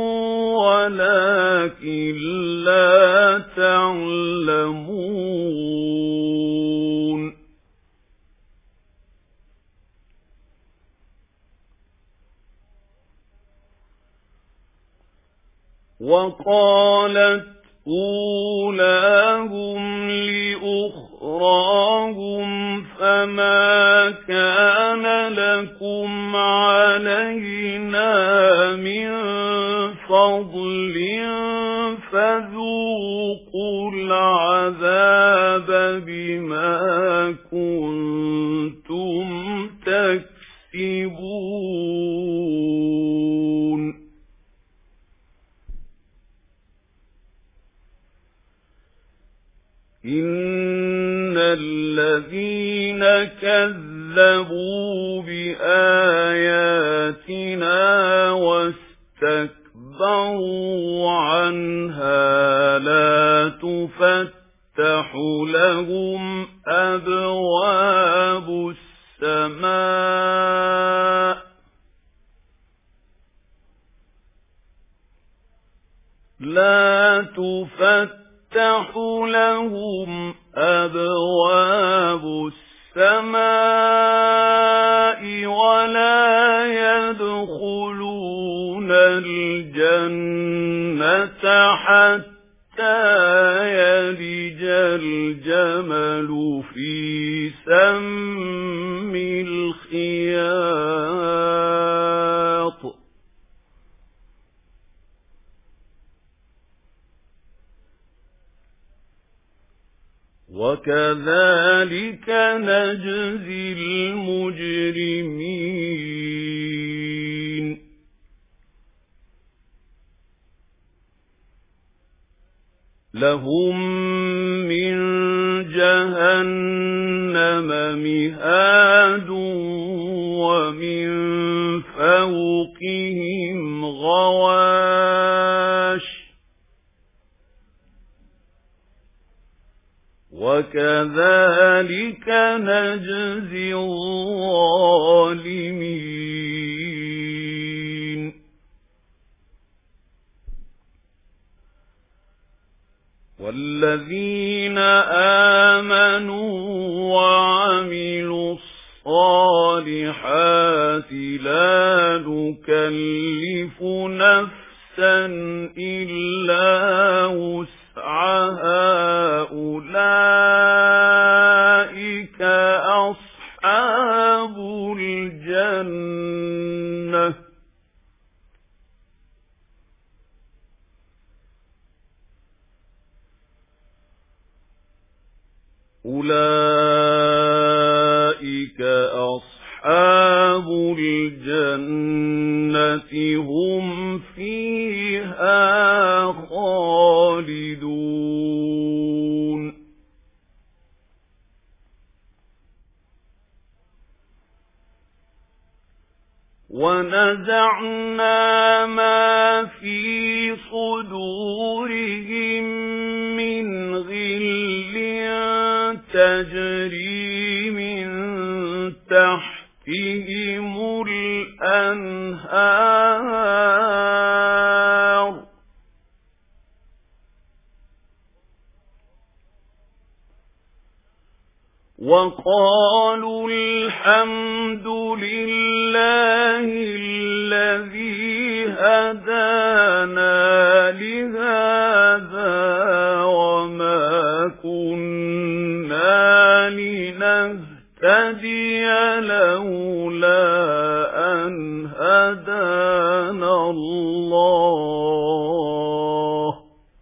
ولكن لا تعلمون وقالت أولاهم لأخراهم فما كان لكم علينا من فضل فذوقوا العذاب بما كنتم تكسبون إن الذين كذبوا بآياتنا واستكبروا عنها لا تفتح لهم أبواب السماء لا تفتح تفتح لهم أبواب السماء ولا يدخلون الجنة حتى يلج الجمل في سم الخياط وكذلك نجزي المجرمين لهم من جهنم مهاد ومن فوقهم غواش وكذلك نجزي الظالمين والذين آمنوا وعملوا الصالحات لا نكلف نفسا إلا وسعها أولئك أصحاب الجنة أولئك أصحاب الجنة هم فيها خالدون ونزعنا ما في صدورهم من غل تجري من تحتهم الأنهار وقالوا الحمد لله الذي هدانا لهذا وما كنا لنهتدي لولا أن هدانا الله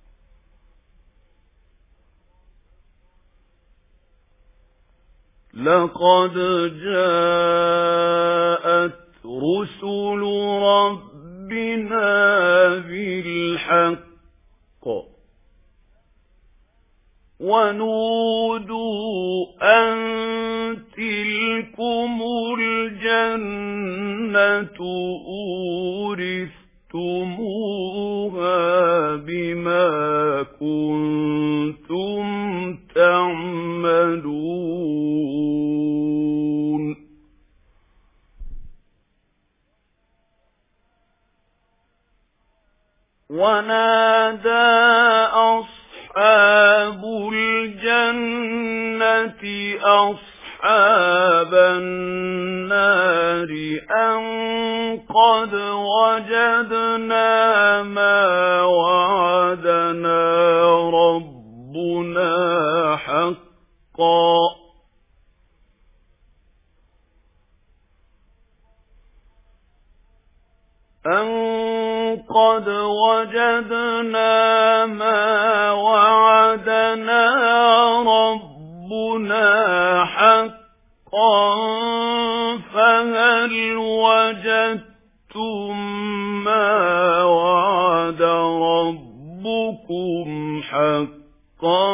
لقد جاءت رسل ربنا بالحق ونودوا أن تلكم الجنة أورثتموها بما كنتم تعملون ونادى أصحاب الجنة أصحاب النار أن قد وجدنا ما وعدنا ربنا حقا أن قد وجدنا ما وعدنا ربنا حقا فهل وجدتم ما وعد ربكم حقا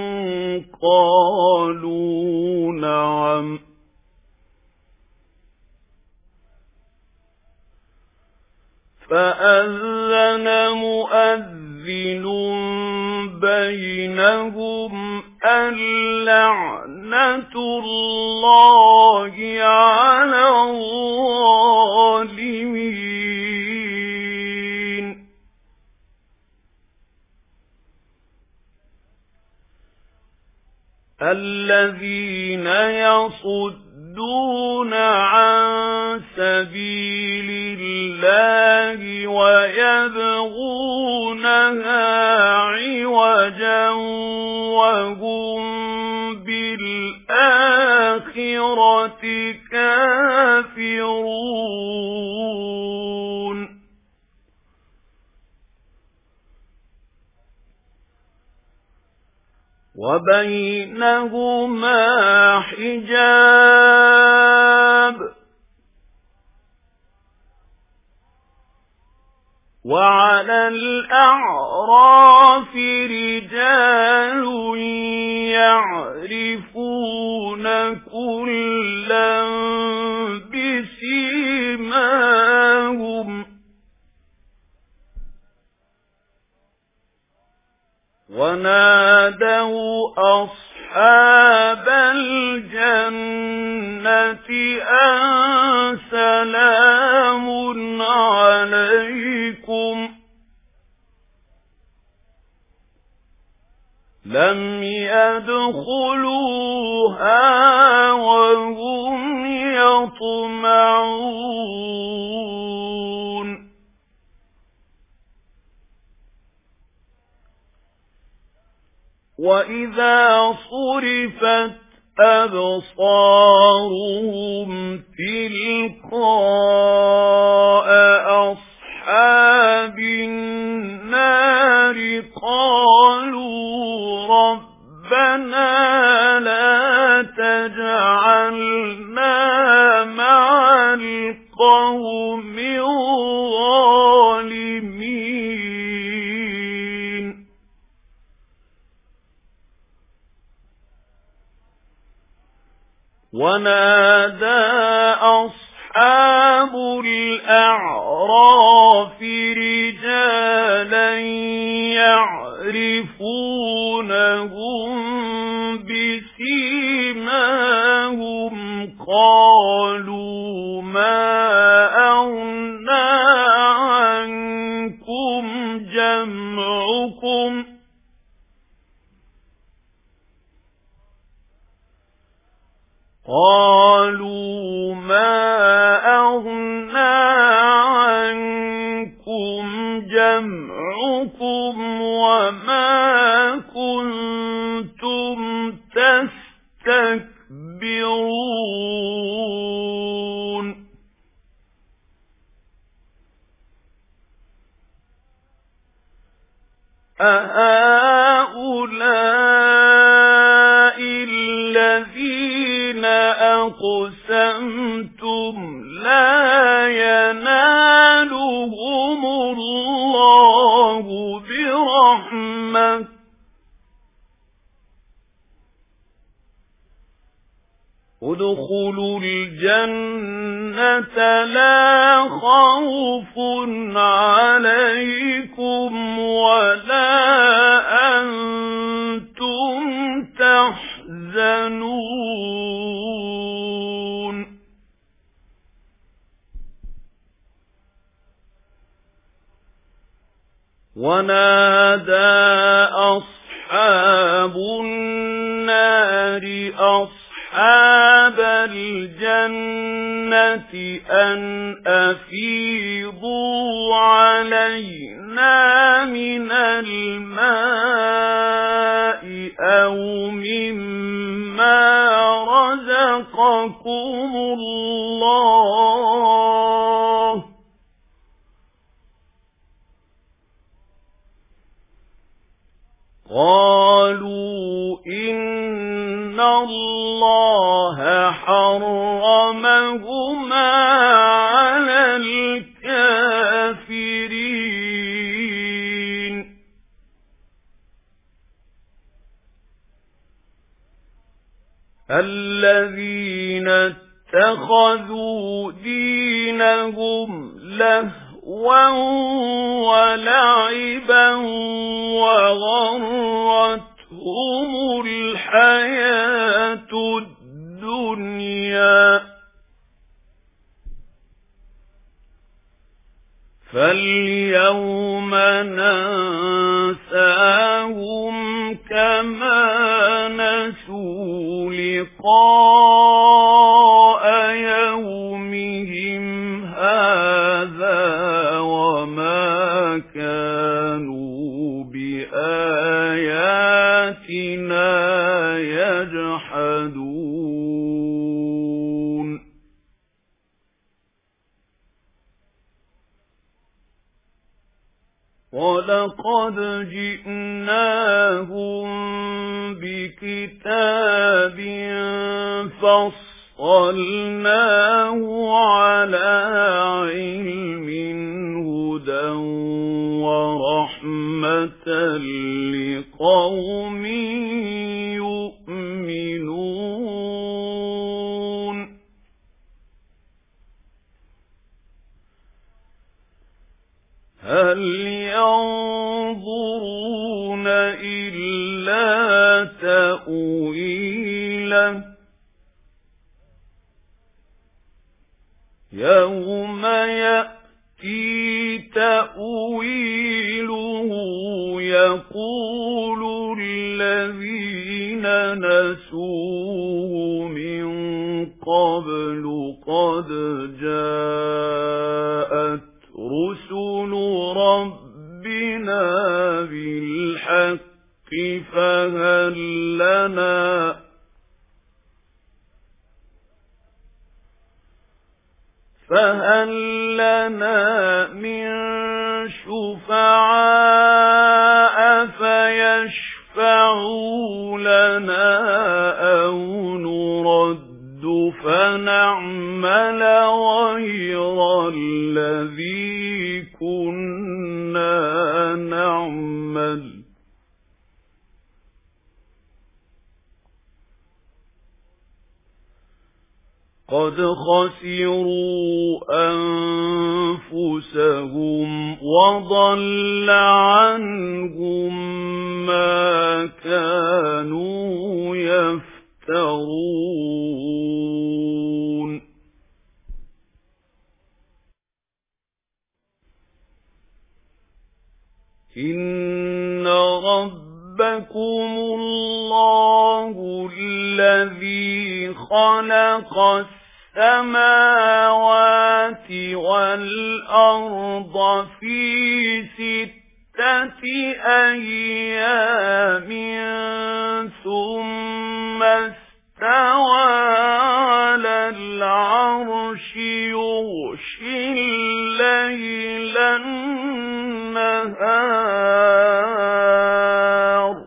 قالوا نعم فأذن مؤذن بينهم اللعنة الله على الظالمين الذين يصدون عن سبيل الله ويبغونها عوجا وهم بالآخرة كافرون وبينهما حجاب وعلى الأعراف رجال يعرفون كلا بسيماهم ونادوا أصحاب الجنة أن سلام عليكم لم يدخلوها وهم يطمعون وإذا صرفت أبصارهم تلقاء أصحاب النار قالوا ربنا لا تجعلنا مع القوم الظالمين ونادى أصحاب الأعراف رجالا يعرفونهم بسيماهم قالوا ما أغنى عنكم جمعكم قالوا ما أغنى عنكم جمعكم وما كنتم تستكبرون أهؤلاء الذين أقسمتم لا ينالهم الله برحمة ادخلوا الجنة لا خوف عليكم ولا أنتم تحزنون ونادى أصحاب النار أصحاب الجنة أن أفيضوا علينا من الماء أو مما رزقكم الله قالوا إن الله حرمهما على الكافرين الذين اتخذوا دينهم لهوا ولعبا وغرتهم الحياة الدنيا فاليوم ننساهم كما نسوا لقاء يومهم هذا وما كانوا بآياتنا وَلَقَدْ جِئْنَاهُمْ بِكِتَابٍ فَصَّلْنَاهُ عَلَى عِلْمٍ هُدًى وَرَحْمَةً لِقَوْمٍ يُؤْمِنُونَ هَلْ يَنظُرُونَ إِلَّا تَأْوِيلَهُ يَوْمَ يَأْتِي تَأْوِيلُهُ يَقُولُ الَّذِينَ نَسُوهُ مِن قَبْلُ قَدْ جَاءَتْ رُسُلُ رَبِّنَا بِالْحَقِّ فَهَلْ لَنَا فَهَلْ لَنَا مِن شُفَعَاءَ فَيَشْفَعُوا لَنَا أَوْ نُرَدُّ فَنَعْمَلَ غَيْرَ الَّذِي كُنَّا نَعْمَلُ قَدْ خَسِرُوا أَنفُسَهُمْ وَضَلَّ عَنْهُمْ مَا كَانُوا يَفْتَرُونَ إِنَّ رَبَّكُمُ اللَّهُ الَّذِي خَلَقَ السَّمَاوَاتِ وَالْأَرْضَ فِي سِتَّةِ أَيَّامٍ ثُمَّ اسْتَوَى عَلَى الْعَرْشِ يُغْشِي اللَّيْلَ النَّهَارَ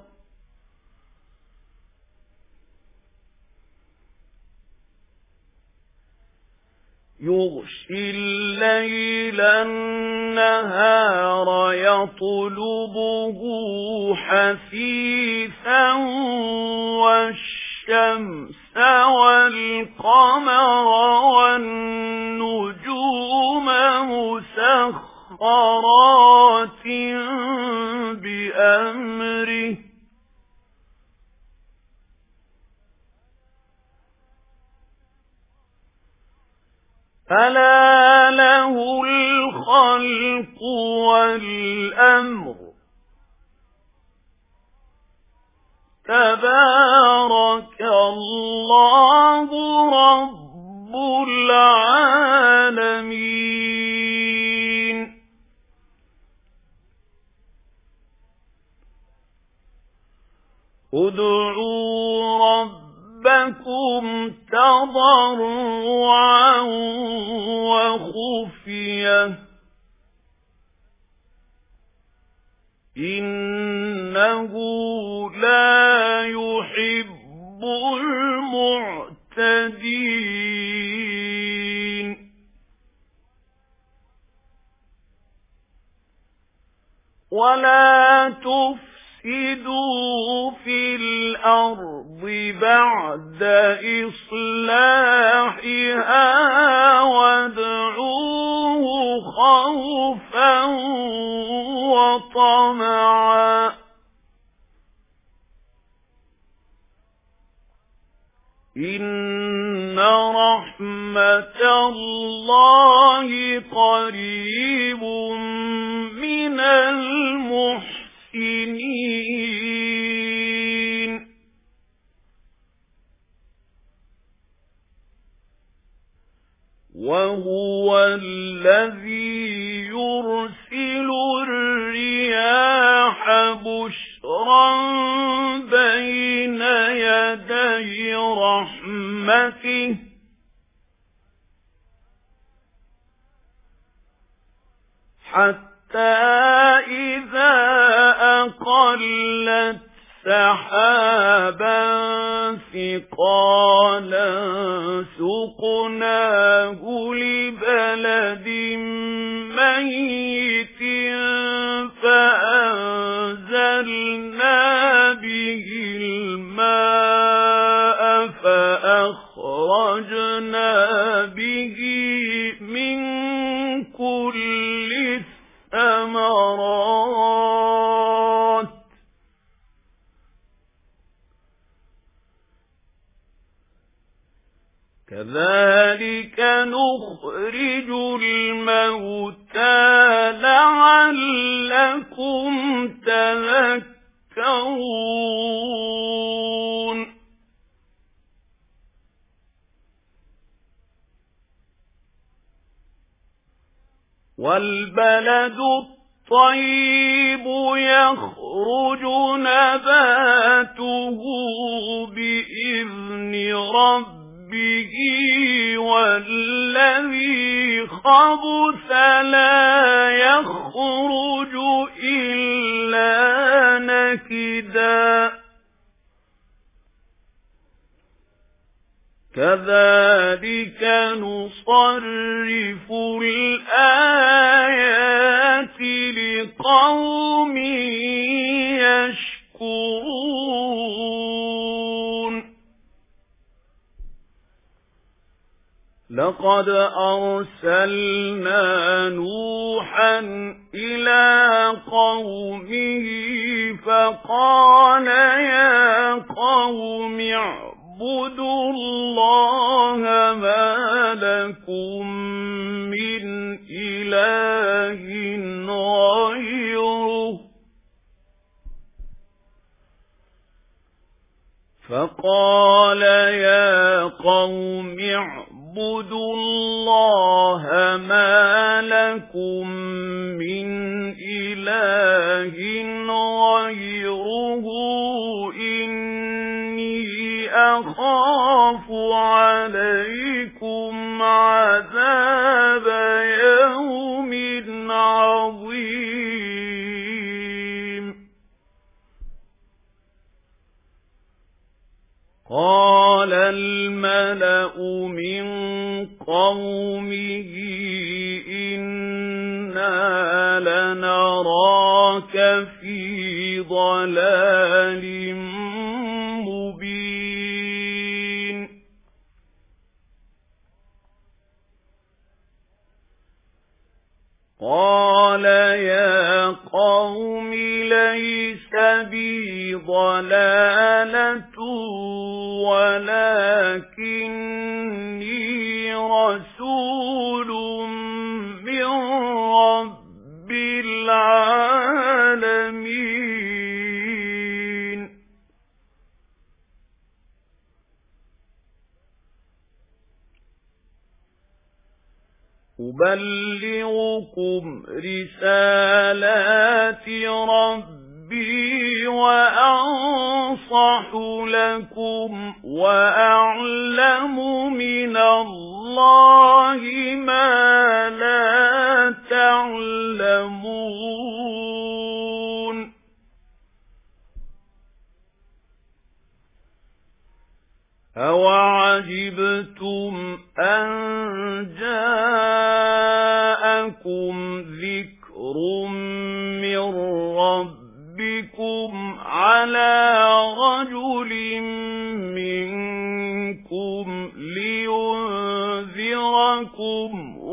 يُغْشِي اللَّيْلَ النَّهَارَ يَطْلُبُهُ حَثِيثًا وَالشَّمْسَ وَالْقَمَرَ وَالنُّجُومَ مُسَخَّرَاتٍ بِأَمْرِهِ أَلَا لَهُ الْخَلْقُ وَالْأَمْرُ تَبَارَكَ اللَّهُ رَبُّ الْعَالَمِينَ ادْعُوا رَبَّكُمْ تَضَرُّعًا وَخُفْيَةً إِنَّهُ لَا يُحِبُّ الْمُعْتَدِينَ وَلَا تُفْسِدُوا فِي الْأَرْضِ بَعْدَ إِصْلَاحِهَا وَادْعُوهُ خَوْفًا وَطَمَعًا إِنَّ رَحْمَتَ اللَّهِ قَرِيبٌ مِنَ الْمُحْسِنِينَ وَهُوَ الَّذِي يُرْسِلُ الرِّيَاحَ بُشْرًا بَيْنَ يَدَيْ رَحْمَتِهِ حَتَّى إذا أقلت سحابا ثقالا سقناه لبلد ميت فأنزلنا به الماء فأخرجنا به من كل الثمرات كذلك نخرج الموتى لعلكم تذكرون والبلد الطيب يخرج نباته بإذن ربه به والذي خبث لا يخرج إلا نكدا كذلك نصرف الآيات لقوم يشكرون لقد أرسلنا نوحا إلى قومه فقال يا قوم اعبدوا الله ما لكم من إله غيره فقال يا قوم اعبدوا الله ما لكم من إله غيره إني أخاف عليكم عذاب يوم عظيم قال الملأ من قومه إنا لنراك في ضلال مبين قال يا قوم ليس بي ضلالة ولكني رسول من رب العالمين أبلغكم رسالات ربي وأنصح لكم وأعلم من الله ما لا تعلمون أَوَعَجِبْتُمْ أَنْ جَاءَكُمْ ذِكْرٌ مِّنْ رَبِّكُمْ عَلَى رَجُلٍ مِّنْكُمْ لِيُنذِرَكُمْ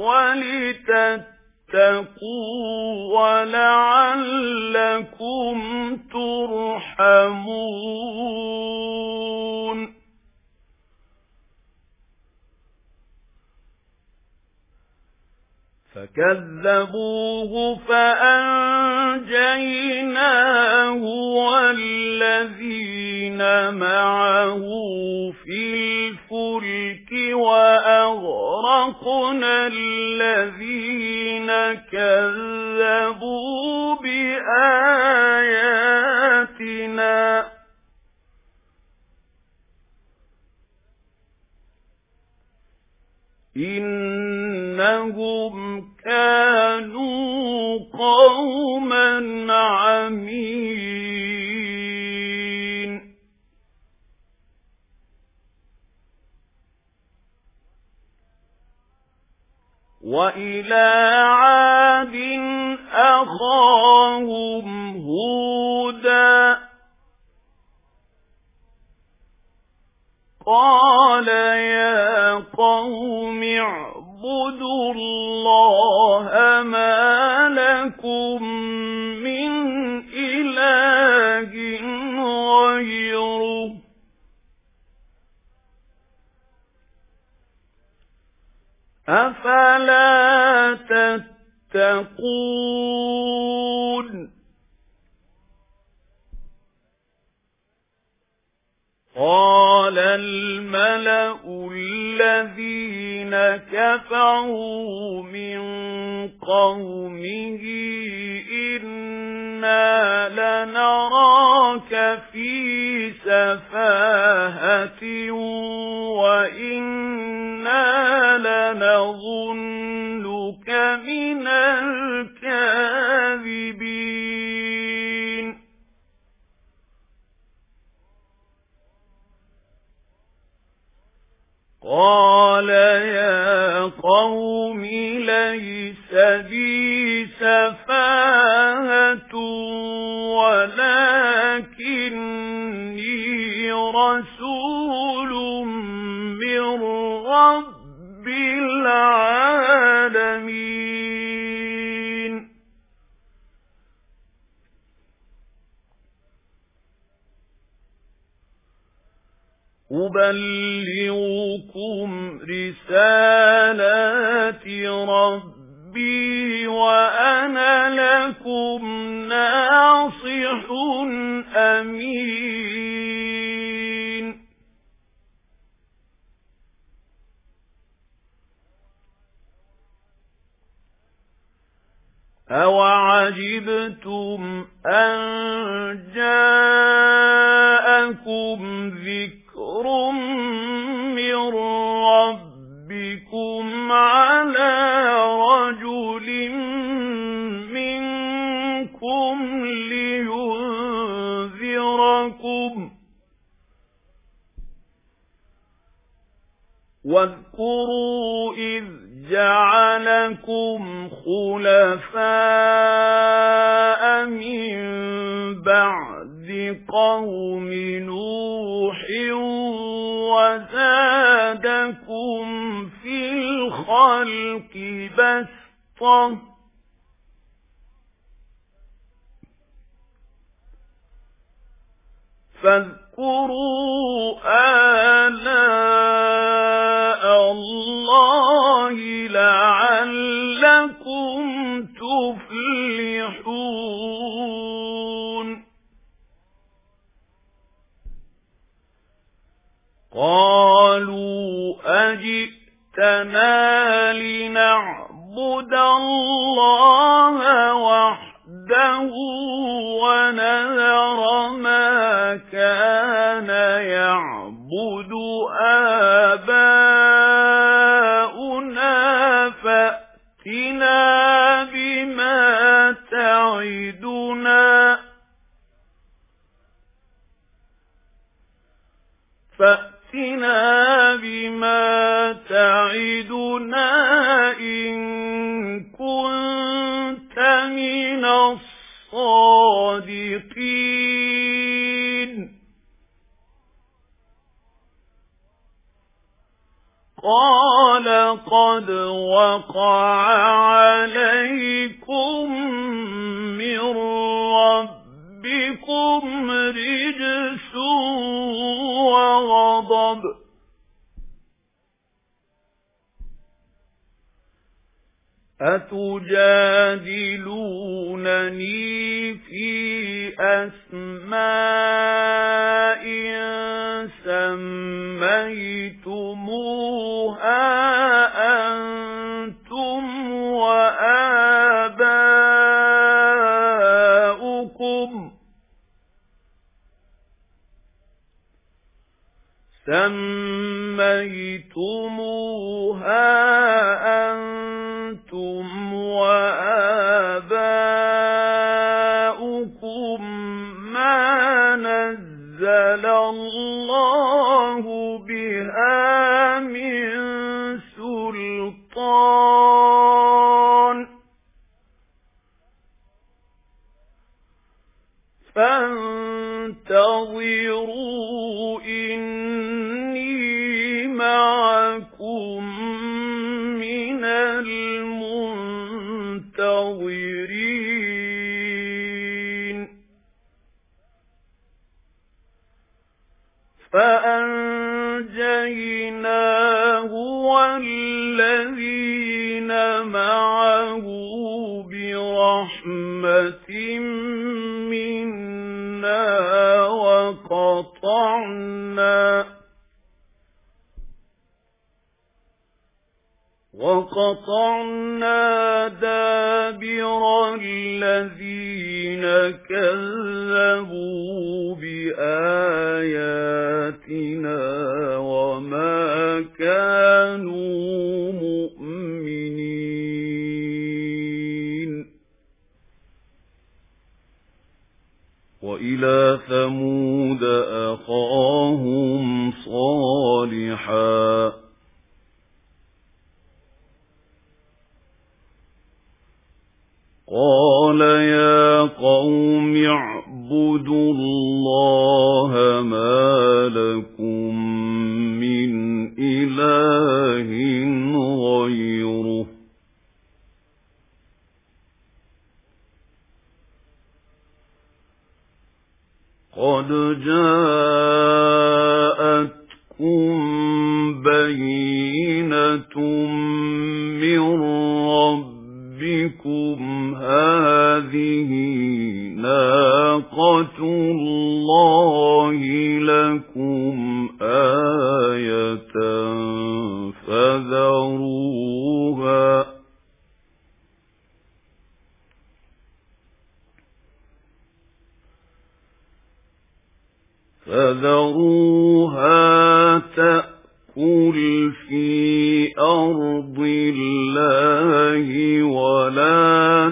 وَلِتَتَّقُوا وَلَعَلَّكُمْ تُرْحَمُونَ فكذبوه فأنجيناه والذين معه في الفلك وأغرقنا الذين كذبوا بآياتنا إنهم كانوا قَوْمًا عَمِينَ وَإِلَى عَادٍ أَخَاهُمْ هُودًا قَالَ يَا قَوْمِ اعْبُدُوا اللَّهَ مَا لَكُمْ مِنْ إِلَٰهٍ غَيْرُهُ أَفَلَا تَتَّقُونَ قَالَ الْمَلَأُ الَّذِينَ كَفَرُوا مِنْ قَوْمِهِ إِنَّا لَنَرَاكَ فِي سَفَاهَةٍ وَإِنَّا لَنَظُنُّكَ مِنَ الْكَاذِبِينَ قَالَ يَا قَوْمِ لَيْسَ بِي سَفَاهَةٌ وَلَكِنِّي رَسُولٌ مِّن رَّبِّ الْعَالَمِينَ أُبَلِّغُكُمْ رِسَالَاتِ رَبِّي وَأَنَا لَكُمْ نَاصِحٌ أَمِينٌ أَوَعَجِبْتُمْ أَنْ جَاءَكُمْ ذِكْرٌ مِّن رَّبِّكُمْ عَلَى رَجُلٍ مِّنكُمْ لِيُنذِرَكُمْ وَاذْكُرُوا إِذْ جَعَلَكُمْ خُلَفَاءَ مِن بَعْدِ قَوْمِ نُوحٍ وَزَادَكُمْ فِي الْخَلْقِ بَسْطَةً فاذكروا آلاء الله لعلكم تفلحون قالوا أجئتنا لنعبد الله وحده ونذر ما كان يعبد آباؤنا فأتنا بما تعدنا فأتنا بما تعدنا إن كنت من الصادقين قال قد وقع عليكم من ربكم رجس وغضب أتجادلونني في أسماء سميتموها أنتم وآباؤكم سميتموها أنتم أَنتُمْ وَآبَاؤُكُمْ مَا نَزَّلَ اللَّهُ بِهَا مِن سُلْطَانٍ فَانتَظِرُوا إِنِّي مَعَكُمْ مِنَ الْمُنتَظِرِينَ فَأَنجَيْنَاهُ وَالَّذِينَ مَعَهُ بِرَحْمَةٍ مِنَّا وَقَطَعْنَا وَقَطَعْنَا دَابِرَ الَّذِينَ كَذَّبُوا بِآيَاتِنَا وَمَا كَانُوا مُؤْمِنِينَ وَإِلَى ثَمُودَ أَخَاهُمْ صَالِحًا قَالَ يَا قَوْمِ اعْبُدُوا اللَّهَ مَا لَكُمْ مِنْ إِلَٰهٍ غَيْرُهُ قَدْ جَاءَتْكُمْ بَيِّنَةٌ مِّن رَّبِّكُمْ هَٰذِهِ نَاقَةُ اللَّهِ لَكُمْ آيَةً فَذَرُوهَا فَذَرُوهَا تَأْكُلْ فِي أَرْضِ اللَّهِ وَلَا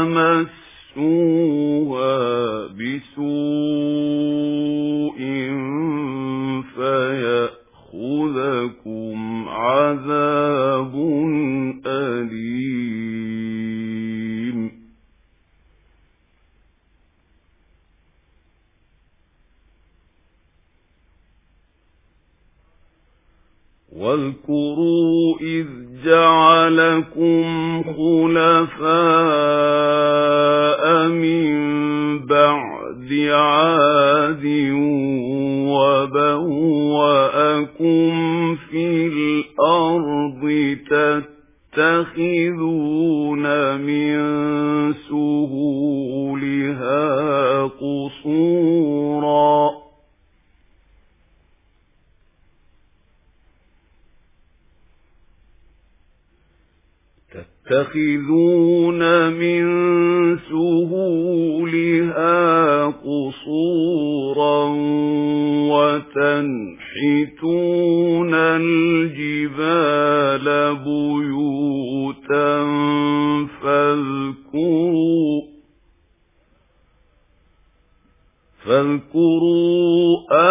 تَمَسُّوهَا بِسُوءٍ فَيَأْخُذَكُمْ عَذَابٌ أَلِيمٌ وَاذْكُرُوا إِذْ جَعَلَكُمْ خُلَفَاءَ مِنْ بَعْدِ عَادٍ وَبَوَّأَكُمْ فِي الْأَرْضِ تَتَّخِذُونَ مِنْ سُهُولِهَا قُصُورًا تَتَّخِذُونَ مِن سُهُولِهَا قُصُورًا وَتَنْحِتُونَ الْجِبَالَ بُيُوتًا فَاذْكُرُوا فَاذْكُرُوا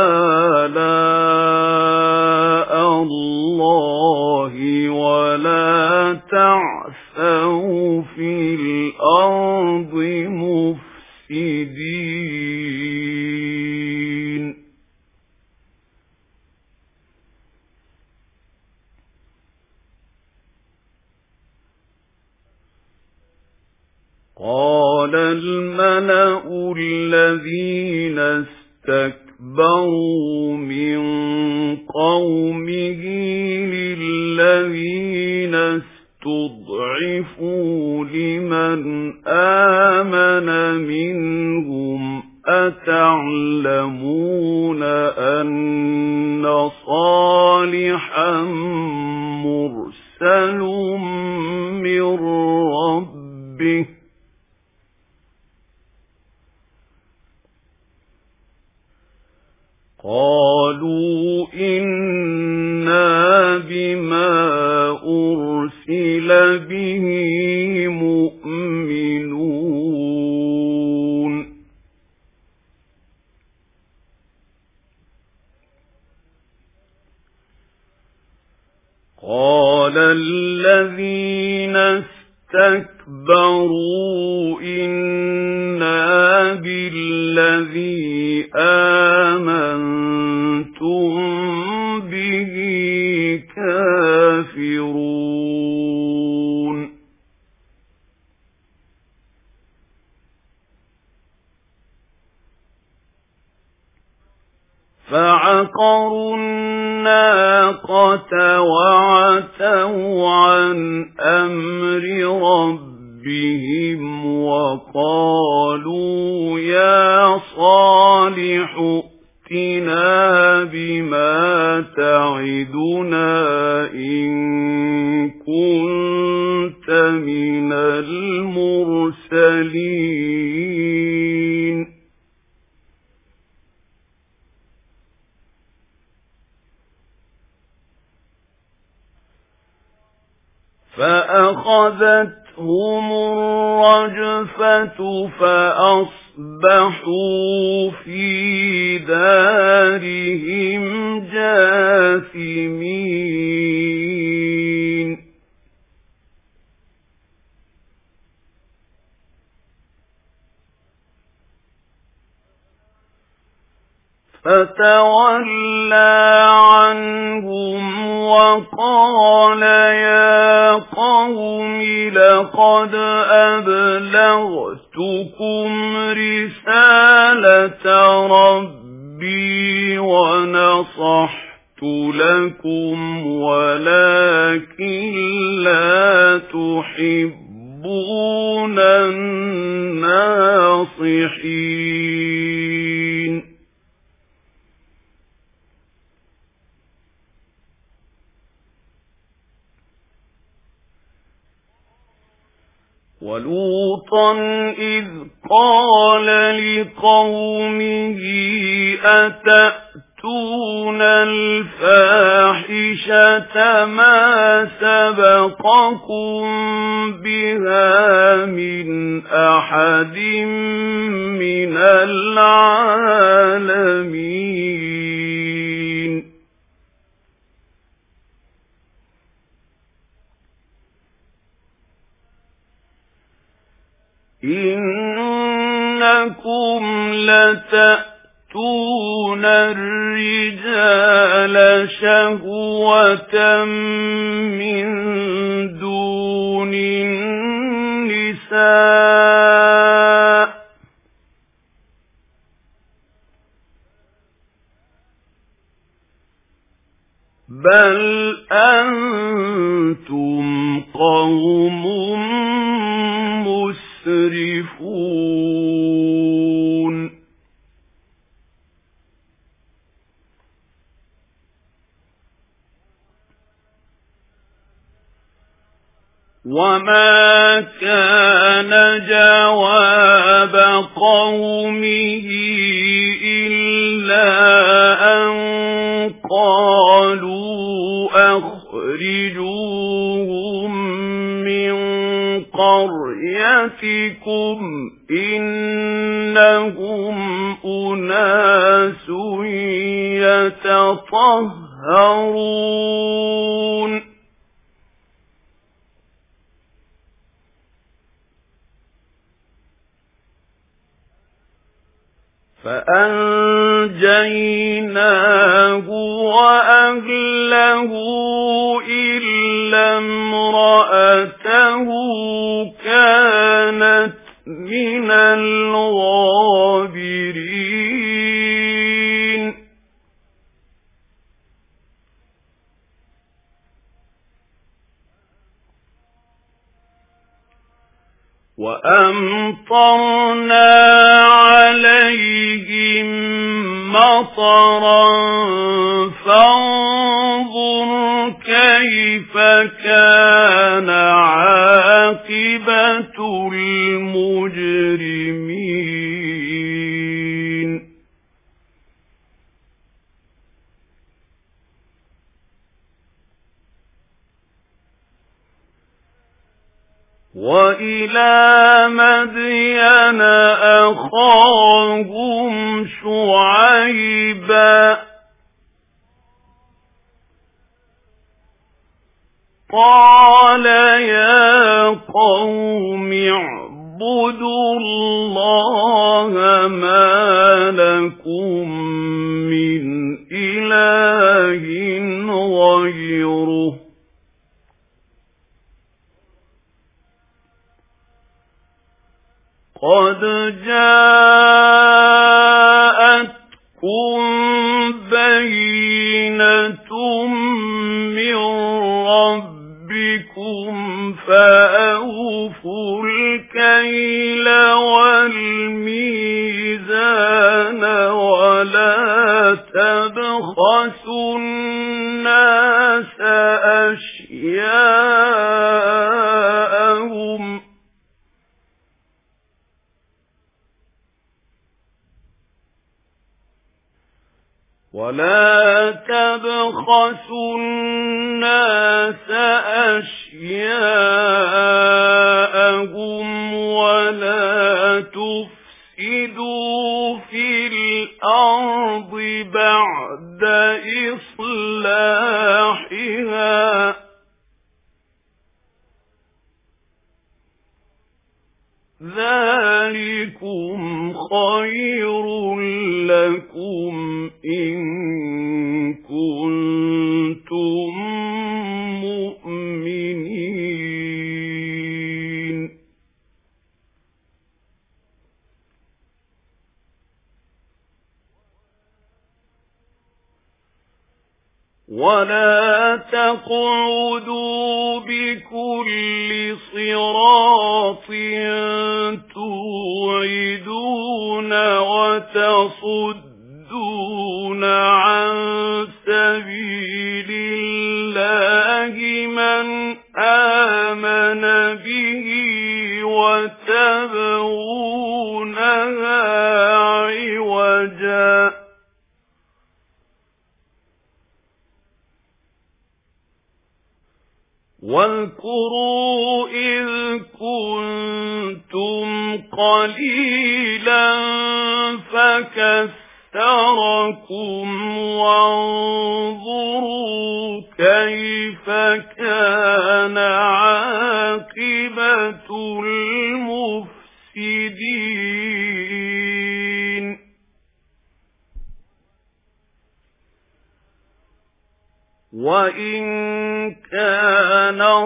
آلَاءَ اللَّهِ وَلَا تَعْثَوْا فِي الْأَرْضِ مُفْسِدِينَ قَالَ الْمَلَأُ الَّذِينَ اسْتَكْبَرُوا مِنْ قَوْمِهِ لِلَّذِينَ اسْتُضْعِفُوا لِمَنْ آمَنَ مِنْهُمْ أَتَعْلَمُونَ أَنَّ صَالِحًا مُرْسَلٌ مِنْ رَبِّهِ قَالُوا إِنَّا بِمَا أُرْسِلَ بِهِ قال الذين استكبروا إنا بالذي آمنتم به كافرون فعقروا الناقة وعتوا عن أمر ربهم وقالوا يا صالح ائتنا بما تعدنا إن كنت من المرسلين فأخذتهم الرجفة فأصبحوا في دارهم جاثمين فتولى عنهم وقال يا قوم لقد أبلغتكم رسالة ربي ونصحت لكم ولكن لا تحبون الناصحين ولوطا إذ قال لقومه أتأتون الفاحشة ما سبقكم بها من أحد من العالمين إنكم لتأتون الرجال شهوة من دون النساء بل أنتم قوم مسرفون وما كان جواب قومه إلا أن قالوا أخرجوهم من قريتكم إنهم أناس يتطهرون فأنجيناه وأهله إلا امرأته كانت من الغابرين وأمطرنا عليهم مطرا فانظر كيف كان عاقبة المجرمين وإلى مدين أخاهم شعيبا قال يا قوم اعبدوا الله ما لكم من إله غيره قد جاءتكم بينة من ربكم فأوفوا الكيل والميزان ولا تبخسوا الناس أشياءهم ولا تبخسوا الناس أشياءهم ولا تفسدوا في الأرض بعد إصلاحها ذلكم خير لكم إن كنتم مؤمنين ولا تقعدوا بكل صراط توعدون وتصدون عن سبيل الله من آمن به وتبغونها عوجا واذكروا إذ كنتم قليلا فكثركم وانظروا كيف كان عاقبة المفسدين وَإِن كَانَ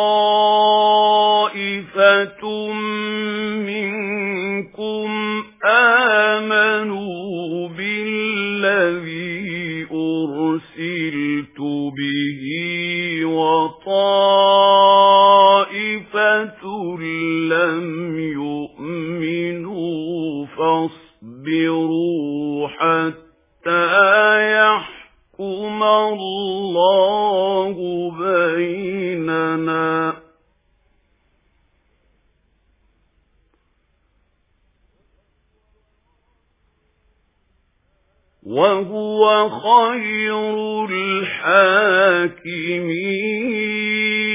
طَائِفَةٌ مِنكُمْ آمَنُوا بِالَّذِي أُرْسِلْتُ بِهِ وَطَائِفَةٌ لَّمْ يُؤْمِنُوا فَاصْبِرُوا حَتَّى يَحْكُمَ اللَّهُ بَيْنَنَا وَهُوَ خَيْرُ الْحَاكِمِينَ